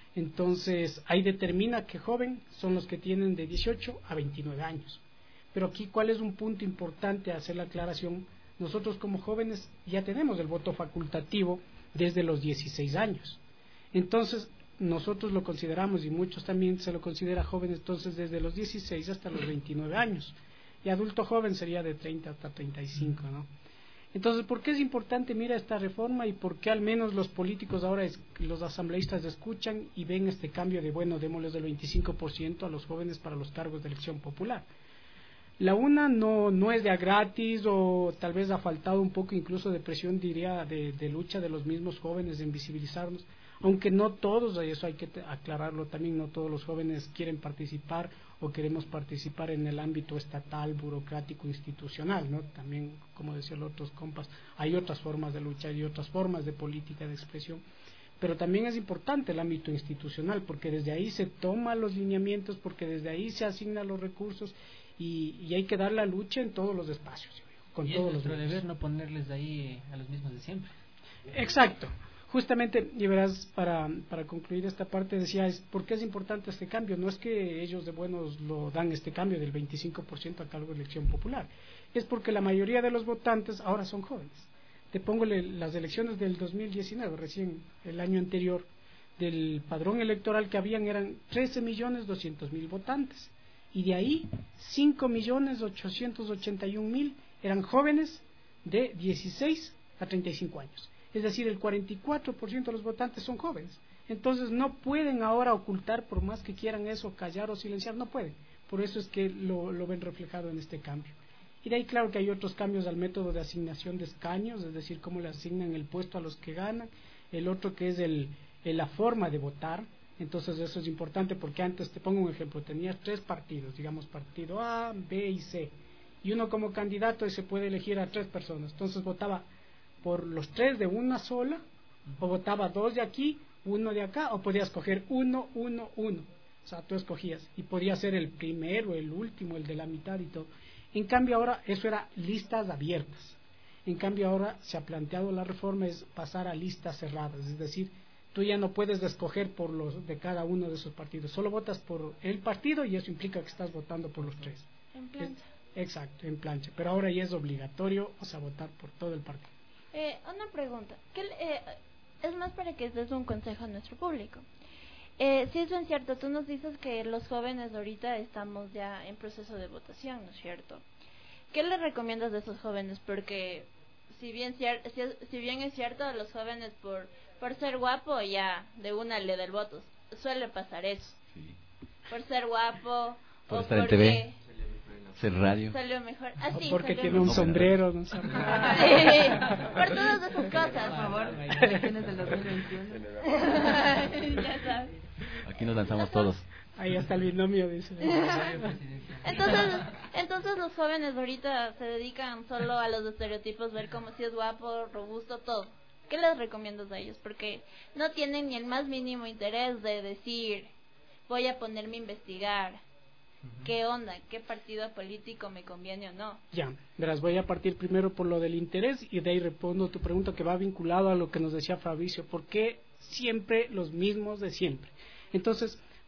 Entonces ahí determina que joven son los que tienen de dieciocho a veintinueve años. Pero aquí, ¿cuál es un punto importante a hacer la aclaración? Nosotros como jóvenes ya tenemos el voto facultativo desde los dieciséis años. Entonces nosotros lo consideramos, y muchos también se lo considera jóvenes, entonces desde los dieciséis hasta los veintinueve años. Y adulto joven sería de treinta hasta treinta y cinco, ¿no? Entonces, ¿por qué es importante, mira, esta reforma y por qué al menos los políticos ahora, es, los asambleístas escuchan y ven este cambio de, bueno, démosles del veinticinco por ciento a los jóvenes para los cargos de elección popular? La una no, no es de a gratis, o tal vez ha faltado un poco incluso de presión, diría, de, de lucha de los mismos jóvenes en visibilizarnos, aunque no todos, y eso hay que aclararlo también, no todos los jóvenes quieren participar o queremos participar en el ámbito estatal, burocrático, institucional, ¿no? También, como decían los otros compas, hay otras formas de lucha y otras formas de política de expresión, pero también es importante el ámbito institucional, porque desde ahí se toman los lineamientos, porque desde ahí se asignan los recursos, y, y hay que dar la lucha en todos los espacios, con y todos es nuestro los deber no ponerles de ahí a los mismos de siempre. Exacto. Justamente, y verás, para, para concluir esta parte, decía, es ¿por qué es importante este cambio? No es que ellos de buenos lo dan este cambio del veinticinco por ciento a cargo de elección popular, es porque la mayoría de los votantes ahora son jóvenes. Te pongo las elecciones del dos mil diecinueve, recién el año anterior, del padrón electoral que habían eran trece millones doscientos mil votantes, y de ahí cinco millones ochocientos ochenta y un mil eran jóvenes de dieciséis a treinta y cinco años. Es decir, el cuarenta y cuatro por ciento de los votantes son jóvenes. Entonces no pueden ahora ocultar, por más que quieran eso, callar o silenciar, no pueden. Por eso es que lo, lo ven reflejado en este cambio. Y de ahí claro que hay otros cambios al método de asignación de escaños, es decir, cómo le asignan el puesto a los que ganan. El otro que es el, el, la forma de votar. Entonces eso es importante, porque antes, te pongo un ejemplo, tenías tres partidos, digamos partido A, B y C. Y uno como candidato se puede elegir a tres personas. Entonces votaba por los tres de una sola, o votaba dos de aquí, uno de acá, o podías escoger uno, uno, uno. O sea, tú escogías, y podía ser el primero, el último, el de la mitad y todo. En cambio ahora, eso era listas abiertas. En cambio ahora se ha planteado la reforma, es pasar a listas cerradas, es decir, tú ya no puedes escoger por los de cada uno de esos partidos, solo votas por el partido, y eso implica que estás votando por los tres. En plancha. Es, exacto, en plancha, pero ahora ya es obligatorio, o sea, votar por todo el partido. Eh, una pregunta, ¿qué, eh, es más para que des un consejo a nuestro público? Eh, si es bien cierto, tú nos dices que los jóvenes ahorita estamos ya en proceso de votación, ¿no es cierto? ¿Qué le recomiendas a esos jóvenes? Porque si bien, cier si, si bien es cierto, a los jóvenes por, por ser guapo ya de una le da el voto, suele pasar eso. Sí. Por ser guapo, por o estar en porque... T V. Ser radio. Salió mejor. Ah, sí, porque salió tiene un mejor. sombrero. No sí, por todas esas cosas. Por favor. Elecciones del dos mil veintiuno. Ya sabes. Aquí nos lanzamos todos. Ahí está el binomio, dice. Entonces, entonces los jóvenes ahorita se dedican solo a los estereotipos, ver como si es guapo, robusto, todo. ¿Qué les recomiendas a ellos? Porque no tienen ni el más mínimo interés de decir, voy a ponerme a investigar. ¿Qué onda? ¿Qué partido político me conviene o no? Ya, verás, voy a partir primero por lo del interés y de ahí respondo tu pregunta, que va vinculado a lo que nos decía Fabricio. ¿Por qué siempre los mismos de siempre? Entonces,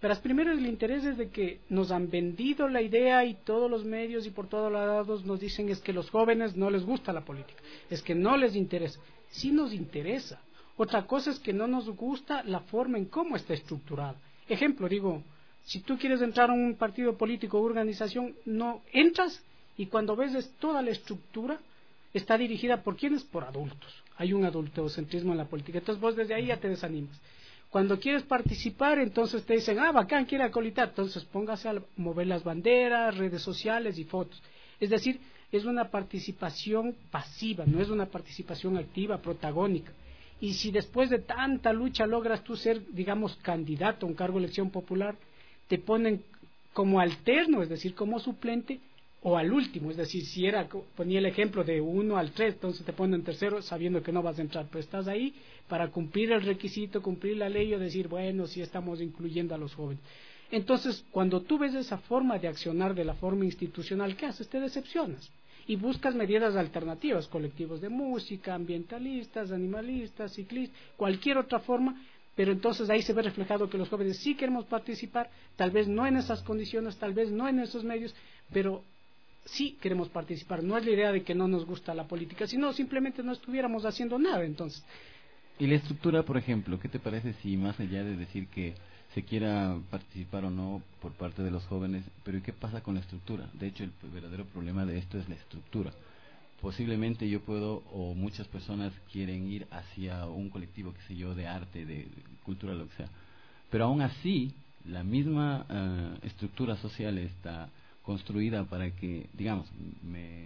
Verás, primero el interés es de que nos han vendido la idea y todos los medios y por todos lados nos dicen es que los jóvenes no les gusta la política, es que no les interesa. Sí nos interesa. Otra cosa es que no nos gusta la forma en cómo está estructurada. Ejemplo, digo, si tú quieres entrar a un partido político o organización, no entras y cuando ves es toda la estructura está dirigida por quiénes, por adultos. Hay un adultocentrismo en la política. Entonces vos desde ahí ya te desanimas. Cuando quieres participar, entonces te dicen, ah, bacán, quiere acolitar. Entonces póngase a mover las banderas, redes sociales y fotos. Es decir, es una participación pasiva, no es una participación activa, protagónica. Y si después de tanta lucha logras tú ser, digamos, candidato a un cargo de elección popular, te ponen como alterno, es decir, como suplente, o al último, es decir, si era, ponía el ejemplo de uno al tres, entonces te ponen tercero sabiendo que no vas a entrar, pero estás ahí para cumplir el requisito, cumplir la ley o decir, bueno, sí estamos incluyendo a los jóvenes. Entonces, cuando tú ves esa forma de accionar de la forma institucional, ¿qué haces? Te decepcionas y buscas medidas alternativas, colectivos de música, ambientalistas, animalistas, ciclistas, cualquier otra forma, pero entonces ahí se ve reflejado que los jóvenes sí queremos participar, tal vez no en esas condiciones, tal vez no en esos medios, pero sí queremos participar. No es la idea de que no nos gusta la política, sino simplemente no estuviéramos haciendo nada. Entonces, y la estructura, por ejemplo, ¿qué te parece si más allá de decir que se quiera participar o no por parte de los jóvenes, pero qué pasa con la estructura? De hecho, el verdadero problema de esto es la estructura. Posiblemente yo puedo, o muchas personas quieren ir hacia un colectivo, qué sé yo, de arte, de cultura, lo que sea, pero aún así la misma uh, estructura social está construida para que, digamos, me,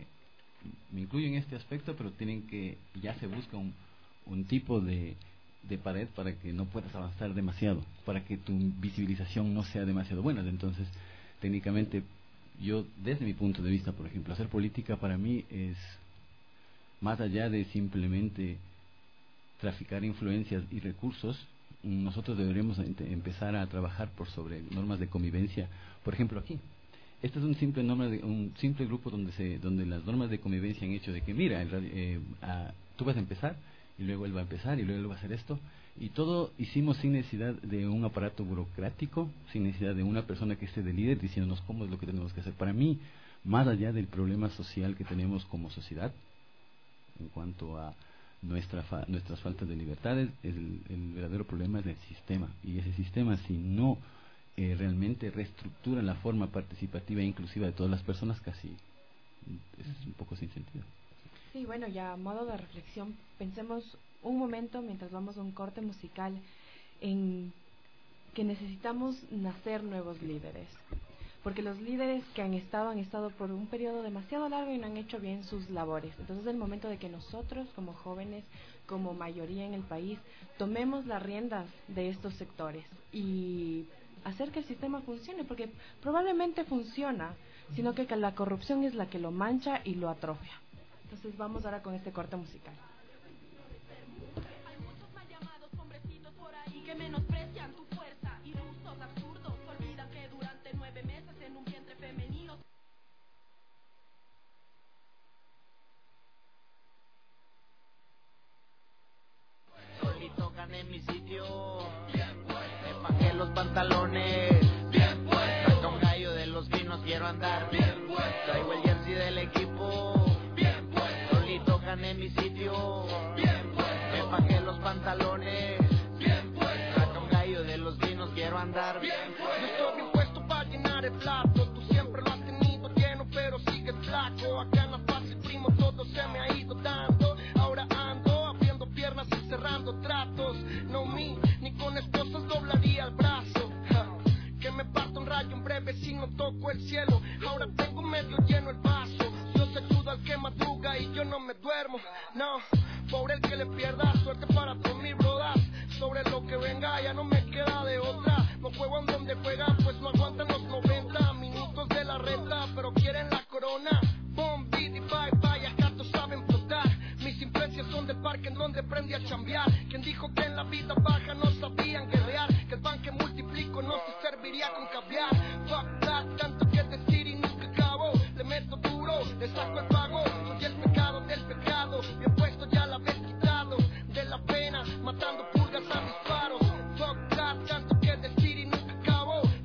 me incluyo en este aspecto, pero tienen que, ya se busca un, un tipo de, de pared para que no puedas avanzar demasiado, para que tu visibilización no sea demasiado buena. Entonces, técnicamente, yo, desde mi punto de vista, por ejemplo, hacer política para mí es más allá de simplemente traficar influencias y recursos. Nosotros deberíamos empezar a trabajar por sobre normas de convivencia. Por ejemplo, aquí este es un simple norma de, un simple grupo donde se donde las normas de convivencia han hecho de que mira, el, eh, a, tú vas a empezar y luego él va a empezar y luego él va a hacer esto, y todo hicimos sin necesidad de un aparato burocrático, sin necesidad de una persona que esté de líder diciéndonos cómo es lo que tenemos que hacer. Para mí, más allá del problema social que tenemos como sociedad en cuanto a nuestra fa, nuestras faltas de libertades, el, el verdadero problema es el sistema, y ese sistema, si no Eh, realmente reestructura la forma participativa e inclusiva de todas las personas, casi es un poco sin sentido. Sí, bueno, ya a modo de reflexión, pensemos un momento mientras vamos a un corte musical en que necesitamos nacer nuevos líderes, porque los líderes que han estado han estado por un periodo demasiado largo y no han hecho bien sus labores. Entonces es el momento de que nosotros como jóvenes, como mayoría en el país, tomemos las riendas de estos sectores y hacer que el sistema funcione, porque probablemente funciona, sino que la corrupción es la que lo mancha y lo atrofia. Entonces vamos ahora con este corte musical. Hay muchos mal llamados hombrecitos por ahí que menosprecian tu fuerza, ilusos, absurdos, olvidan que durante nueve meses en un vientre femenino. Solito gané mi sitio, me bajé los pantalones, bien puesto, saca un gallo de los vinos, quiero andar, bien puesto, traigo el jersey del equipo, bien puesto, solito gané mi sitio, bien puesto, me bajé los pantalones, bien puesto, saca un gallo de los vinos, quiero andar, bien puesto. Yo estoy bien puesto para llenar el plato, tú siempre lo has tenido lleno, pero sigues flaco. Acá en la fase primo todo se me ha ido dando, ahora ando abriendo piernas y cerrando tratos. No me, ni con esposas doblaría el brazo, ja, que me parto un rayo en breve si no toco el cielo. Ahora tengo medio lleno el vaso, Dios ayuda al que madruga y yo no me duermo. No, pobre el que le pierda, suerte para todos mis brodas. Sobre lo que venga ya no me queda de otra, no juego en donde juegan pues no aguantan los noventa minutos de la reta, pero quieren la corona. Boom, bidi, bye, bye, acá todos saben flotar. Mis influencias son del parque en donde aprendí a chambear. Quien dijo que en la vida baja no sabían guerrear, que el pan que multiplico no se serviría con caviar. Fuck that, tanto que decir y nunca acabo. Le meto duro, le saco el pago, soy el pecado del pecado, bien puesto ya la vez quitado de la pena, matando pulgas a disparos. Fuck that, tanto que decir y nunca acabo.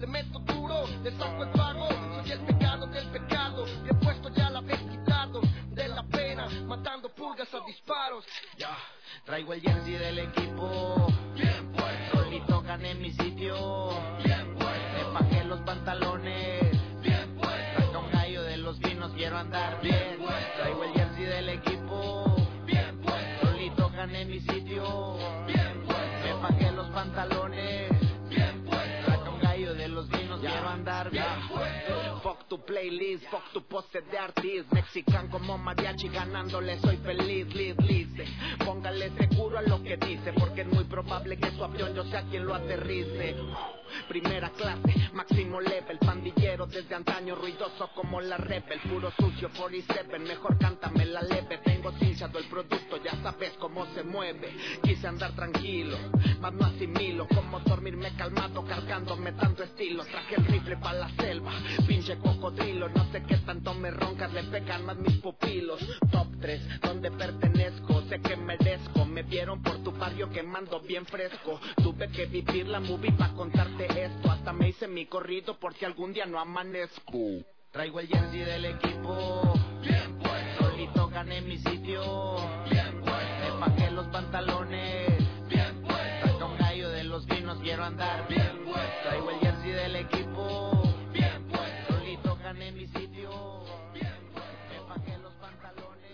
vamos, ya. Traigo el jersey del equipo, bien puesto. Solito gané mi sitio, bien puesto. Me bajé los pantalones, bien puesto. Saca un gallo de los vinos, quiero andar bien puesto. Traigo el jersey del equipo, bien puesto. Solito gané mi sitio, bien puesto. Me bajé los pantalones, bien puesto. Saca un gallo de los vinos, quiero andar bien puesto. Fuck tu playlist, fuck tu poste de artist. Mexican como mariachi, ganándole soy feliz, liz, lice. Póngale seguro a lo que dice, porque es muy probable que su avión yo sea quien lo aterrice. Primera clase, máximo level, pandillero desde antaño, ruidoso como la rebel. Puro sucio cuarenta y siete, mejor cántame la leve. Tengo cinchado el producto, ya sabes cómo se mueve. Quise andar tranquilo, mas no asimilo cómo dormirme calmado, cargándome tanto estilo. Traje el rifle pa' la selva, pinche cocodrilo. No sé qué tanto me roncas, le pegan más mis pupilos. Top tres, donde pertenezco, sé que merezco. Me vieron por tu barrio quemando bien fresco. Tuve que vivir la movie pa' contarte esto. Hasta me hice mi corrido por si algún día no amanezco. Traigo el jersey del equipo, bien puesto. Solito gané mi sitio, bien puesto. Me bajé los pantalones, bien puesto. Saca un gallo de los vinos, quiero andar bien puesto. Traigo el jersey del equipo, bien puesto. Solito gané mi sitio, bien puesto. Me bajé los pantalones.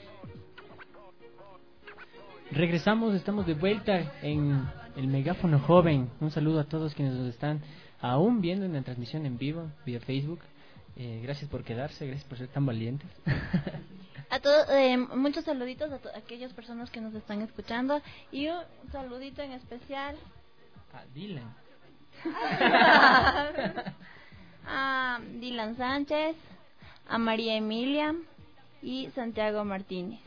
Regresamos, estamos de vuelta en el megáfono joven. Un saludo a todos quienes nos están aún viendo en la transmisión en vivo vía Facebook. Eh, gracias por quedarse, gracias por ser tan valientes. A todos, eh, muchos saluditos a, to- a aquellas personas que nos están escuchando y un saludito en especial a Dylan. A Dylan Sánchez, a María Emilia y Santiago Martínez.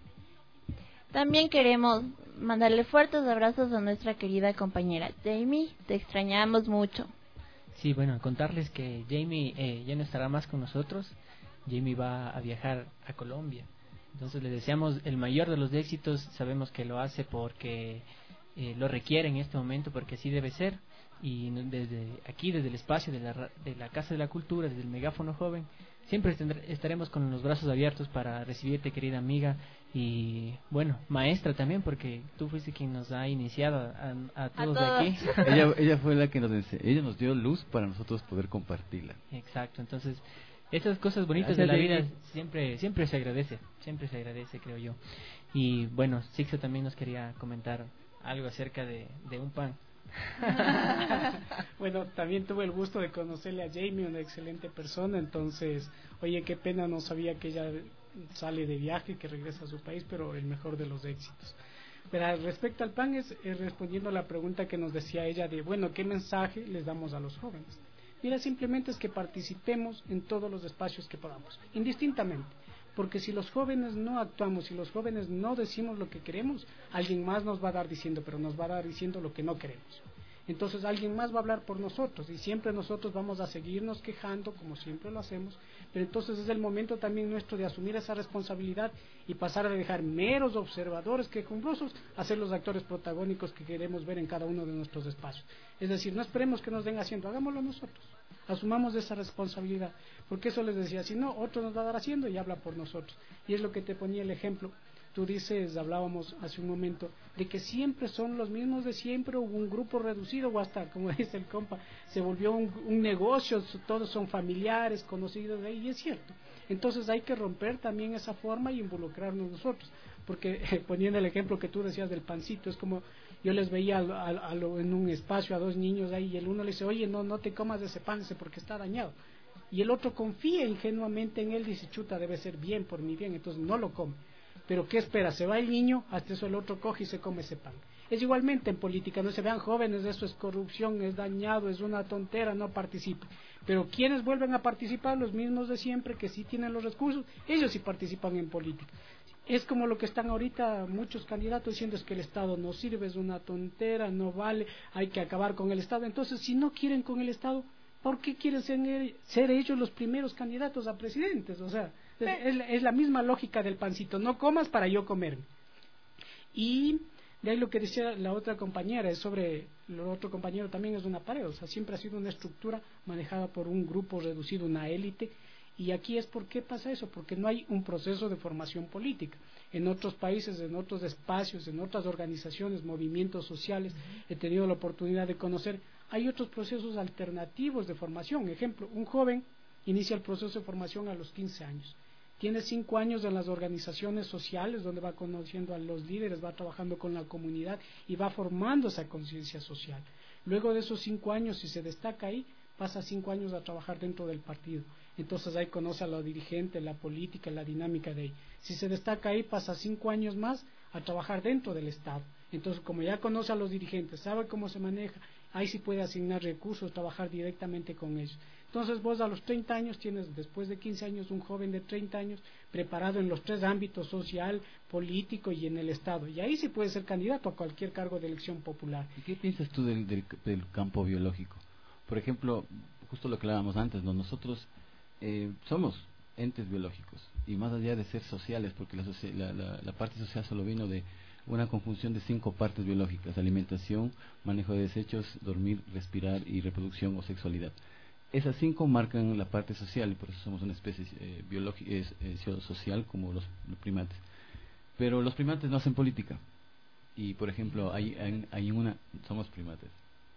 También queremos mandarle fuertes abrazos a nuestra querida compañera Jamie, te extrañamos mucho. Sí, bueno, contarles que Jamie eh, ya no estará más con nosotros. Jamie va a viajar a Colombia. Entonces le deseamos el mayor de los éxitos. Sabemos que lo hace porque eh, lo requiere en este momento, porque así debe ser. Y desde aquí, desde el espacio de la, de la Casa de la Cultura, desde el megáfono joven, siempre estaremos con los brazos abiertos para recibirte, querida amiga. Y bueno, maestra también, porque tú fuiste quien nos ha iniciado a, a, todos, a todos de aquí. ella, ella fue la que nos ense- ella nos dio luz para nosotros poder compartirla. Exacto, entonces esas cosas bonitas Gracias, de la vida siempre siempre se agradece, siempre se agradece, creo yo. Y bueno, Sixto también nos quería comentar algo acerca de, de un pan. Bueno, también tuve el gusto de conocerle a Jamie, una excelente persona. Entonces, oye, qué pena, no sabía que ella sale de viaje y que regresa a su país, pero el mejor de los éxitos. Pero respecto al pan, es eh, respondiendo a la pregunta que nos decía ella de, bueno, ¿qué mensaje les damos a los jóvenes? Mira, simplemente es que participemos en todos los espacios que podamos, indistintamente. Porque si los jóvenes no actuamos, si los jóvenes no decimos lo que queremos, alguien más nos va a dar diciendo, pero nos va a dar diciendo lo que no queremos. Entonces alguien más va a hablar por nosotros y siempre nosotros vamos a seguirnos quejando como siempre lo hacemos, pero entonces es el momento también nuestro de asumir esa responsabilidad y pasar a dejar meros observadores quejumbrosos a ser los actores protagónicos que queremos ver en cada uno de nuestros espacios. Es decir, no esperemos que nos den haciendo, hagámoslo nosotros, asumamos esa responsabilidad, porque eso les decía, si no, otro nos va a dar haciendo y habla por nosotros. Y es lo que te ponía el ejemplo. Tú dices, hablábamos hace un momento, de que siempre son los mismos de siempre, o un grupo reducido, o hasta, como dice el compa, se volvió un, un negocio, todos son familiares, conocidos de ahí, y es cierto. Entonces hay que romper también esa forma y involucrarnos nosotros, porque eh, poniendo el ejemplo que tú decías del pancito, es como, yo les veía a, a, a lo, en un espacio a dos niños ahí, y el uno le dice, oye, no, no te comas de ese pan, porque está dañado. Y el otro confía ingenuamente en él, dice, chuta, debe ser bien, por mi bien, entonces no lo come. Pero ¿qué espera? Se va el niño, hasta eso el otro coge y se come ese pan. Es igualmente en política, no se vean jóvenes, eso es corrupción, es dañado, es una tontera, no participen. Pero ¿quiénes vuelven a participar? Los mismos de siempre, que sí tienen los recursos, ellos sí participan en política. Es como lo que están ahorita muchos candidatos diciendo, es que el Estado no sirve, es una tontera, no vale, hay que acabar con el Estado. Entonces, si no quieren con el Estado, ¿por qué quieren ser, ser ellos los primeros candidatos a presidentes? O sea, es, es, es la misma lógica del pancito, no comas para yo comerme. Y de ahí lo que decía la otra compañera, es sobre, el otro compañero también es una pared, o sea, siempre ha sido una estructura manejada por un grupo reducido, una élite, Y aquí es por qué pasa eso, porque no hay un proceso de formación política. En otros países, en otros espacios, en otras organizaciones, movimientos sociales, he tenido la oportunidad de conocer, hay otros procesos alternativos de formación. Ejemplo, un joven inicia el proceso de formación a los quince años. Tiene cinco años en las organizaciones sociales, donde va conociendo a los líderes, va trabajando con la comunidad y va formando esa conciencia social. Luego de esos cinco años, si se destaca ahí, pasa cinco años a trabajar dentro del partido. Entonces ahí conoce a los dirigentes, la política, la dinámica de ahí. Si se destaca ahí, pasa cinco años más a trabajar dentro del Estado. Entonces, como ya conoce a los dirigentes, sabe cómo se maneja, ahí sí puede asignar recursos, trabajar directamente con ellos. Entonces vos a los treinta años tienes, después de quince años, un joven de treinta años preparado en los tres ámbitos, social, político y en el Estado. Y ahí sí puede ser candidato a cualquier cargo de elección popular. ¿Y qué piensas tú del, del, del campo biológico? Por ejemplo, justo lo que hablábamos antes, ¿no? Nosotros eh, somos entes biológicos y más allá de ser sociales, porque la, la, la, la parte social solo vino de una conjunción de cinco partes biológicas: alimentación, manejo de desechos, dormir, respirar y reproducción o sexualidad. Esas cinco marcan la parte social y por eso somos una especie eh, biológica, eh, social como los, los primates. Pero los primates no hacen política y, por ejemplo, hay, hay, hay una... Somos primates.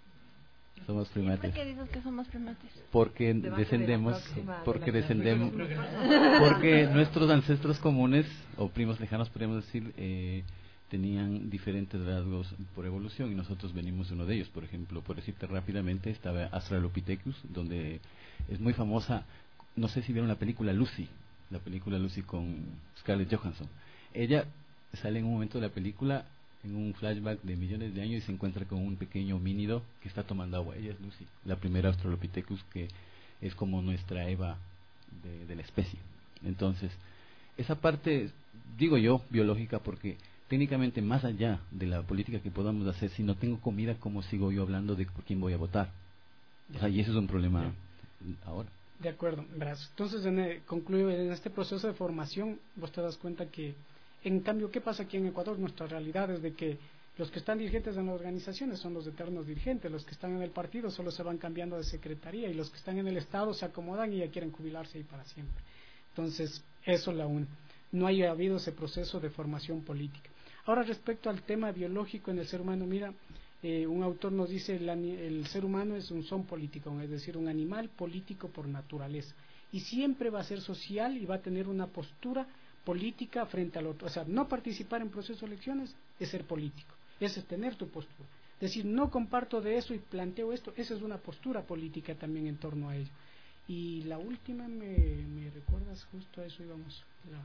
Somos primates. ¿Por qué dices que somos primates? Porque Debate descendemos, de próxima, porque de la descendemos, próxima. porque nuestros ancestros comunes o primos lejanos, podríamos decir, eh, tenían diferentes rasgos por evolución y nosotros venimos de uno de ellos. Por ejemplo, por decirte rápidamente, estaba Australopithecus, donde es muy famosa. No sé si vieron la película Lucy, la película Lucy con Scarlett Johansson. Ella sale en un momento de la película en un flashback de millones de años y se encuentra con un pequeño homínido que está tomando agua. Ella es Lucy, la primera Australopithecus, que es como nuestra Eva de, de la especie. Entonces, esa parte, digo yo, biológica, porque técnicamente más allá de la política que podamos hacer, si no tengo comida, ¿cómo sigo yo hablando de por quién voy a votar? O sea, y eso es un problema ahora. De acuerdo, verás. Entonces, en el, concluyo, en este proceso de formación, vos te das cuenta que, en cambio, ¿qué pasa aquí en Ecuador? Nuestra realidad es de que los que están dirigentes en las organizaciones son los eternos dirigentes, los que están en el partido solo se van cambiando de secretaría y los que están en el Estado se acomodan y ya quieren jubilarse ahí para siempre. Entonces, eso la une. No haya habido ese proceso de formación política. Ahora, respecto al tema biológico en el ser humano, mira, eh, un autor nos dice el, el ser humano es un son político, es decir, un animal político por naturaleza, y siempre va a ser social y va a tener una postura política frente al otro. O sea, no participar en procesos de elecciones es ser político, es tener tu postura. Es decir, no comparto de eso y planteo esto, esa es una postura política también en torno a ello. Y la última, me, me recuerdas justo a eso íbamos. La,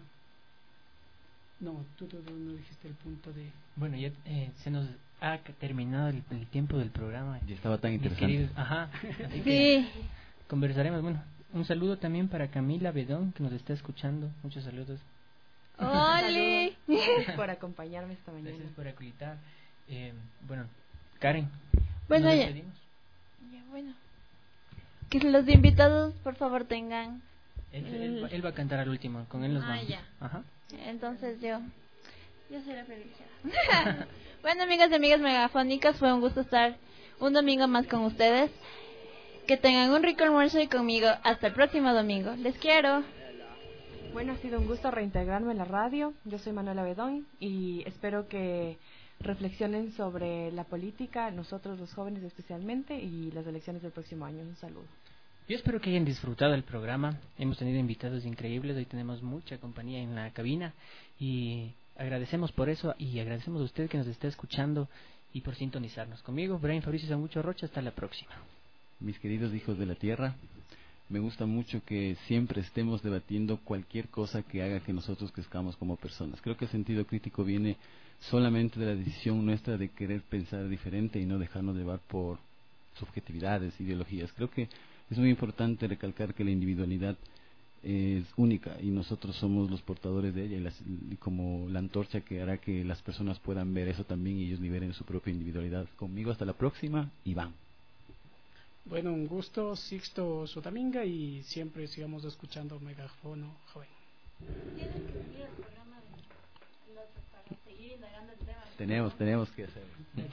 no, tú, tú, tú no dijiste el punto de... Bueno, ya eh, se nos ha terminado el, el tiempo del programa. Ya estaba tan interesante. Queridos, ajá. Así sí. que conversaremos. Bueno, un saludo también para Camila Bedón, que nos está escuchando. Muchos saludos. ¡Oli! Gracias por acompañarme esta mañana. Gracias por acolitar. Eh, bueno, Karen. Bueno, ya. ya. Bueno. Que los invitados, por favor, tengan... Él, él, él va a cantar al último, con él nos ah, vamos. Ya. Ajá. Entonces yo... Yo seré privilegiada. Bueno, amigas y amigas megafónicas, fue un gusto estar un domingo más con ustedes. Que tengan un rico almuerzo y conmigo hasta el próximo domingo. Les quiero. Bueno, ha sido un gusto reintegrarme en la radio. Yo soy Manuela Bedón y espero que reflexionen sobre la política, nosotros los jóvenes especialmente, y las elecciones del próximo año. Un saludo. Yo espero que hayan disfrutado el programa. Hemos tenido invitados increíbles. Hoy tenemos mucha compañía en la cabina y agradecemos por eso y agradecemos a usted que nos está escuchando y por sintonizarnos. Conmigo, Brian Fabricio Sangucho Rocha. Hasta la próxima. Mis queridos hijos de la tierra, me gusta mucho que siempre estemos debatiendo cualquier cosa que haga que nosotros crezcamos como personas. Creo que el sentido crítico viene solamente de la decisión nuestra de querer pensar diferente y no dejarnos llevar por subjetividades, ideologías. Creo que es muy importante recalcar que la individualidad es única y nosotros somos los portadores de ella y, las, y como la antorcha que hará que las personas puedan ver eso también y ellos liberen su propia individualidad. Conmigo hasta la próxima, Iván. Bueno, un gusto, Sixto Sotaminga, y siempre sigamos escuchando Megafono Joven. Tienes que seguir el programa de los para seguir indagando el tema. Tenemos, tenemos que hacerlo.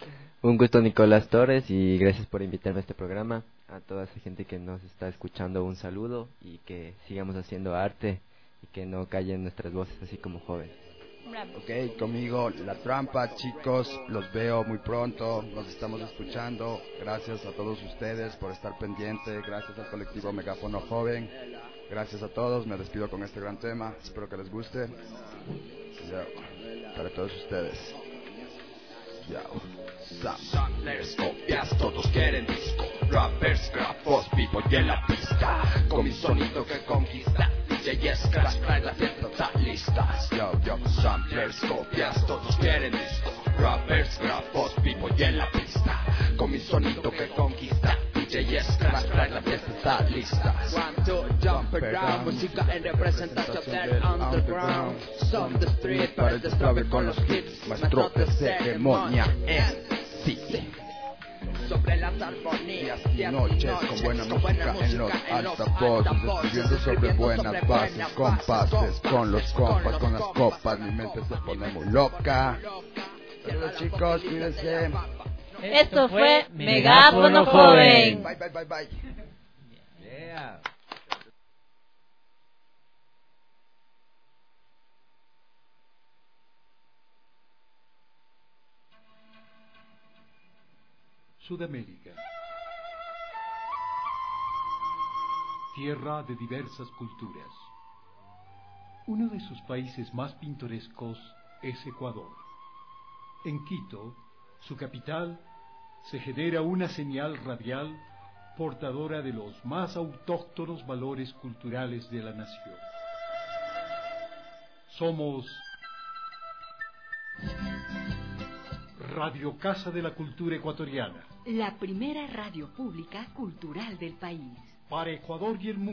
Un gusto, Nicolás Torres, y gracias por invitarme a este programa. A toda esa gente que nos está escuchando, un saludo y que sigamos haciendo arte y que no callen nuestras voces así como jóvenes. Ok, conmigo La Trampa, chicos, los veo muy pronto, nos estamos escuchando. Gracias a todos ustedes por estar pendientes, gracias al colectivo Megáfono Joven, gracias a todos, me despido con este gran tema, espero que les guste. Yo, para todos ustedes. Yo. Samplers, copias, todos quieren disco. Rappers, grafos, vivo y en la pista. Con mi sonido que conquista. D J Scratch, trae la fiesta, están listas. Yo, yo, samplers, copias, todos quieren disco. Rappers, grafos, vivo y en la pista. Con mi sonido que conquista. D J Scratch, trae la fiesta, están listas. One, two, jump around. Música en representación del underground. Son the street, para el destrabe con los hits. Maestro de ceremonia en sí. Sobre las armonías y noches con buena música en los altavoces, escribiendo sobre buenas bases, compases, con los compas, con las copas, mi mente se pone muy loca. Saludos chicos, cuídense. Esto fue Megáfono Joven. Bye, bye, bye, bye. Yeah. Sudamérica, tierra de diversas culturas. Uno de sus países más pintorescos es Ecuador. En Quito, su capital, se genera una señal radial portadora de los más autóctonos valores culturales de la nación. Somos Radio Casa de la Cultura Ecuatoriana, la primera radio pública cultural del país. para Ecuador y el mundo.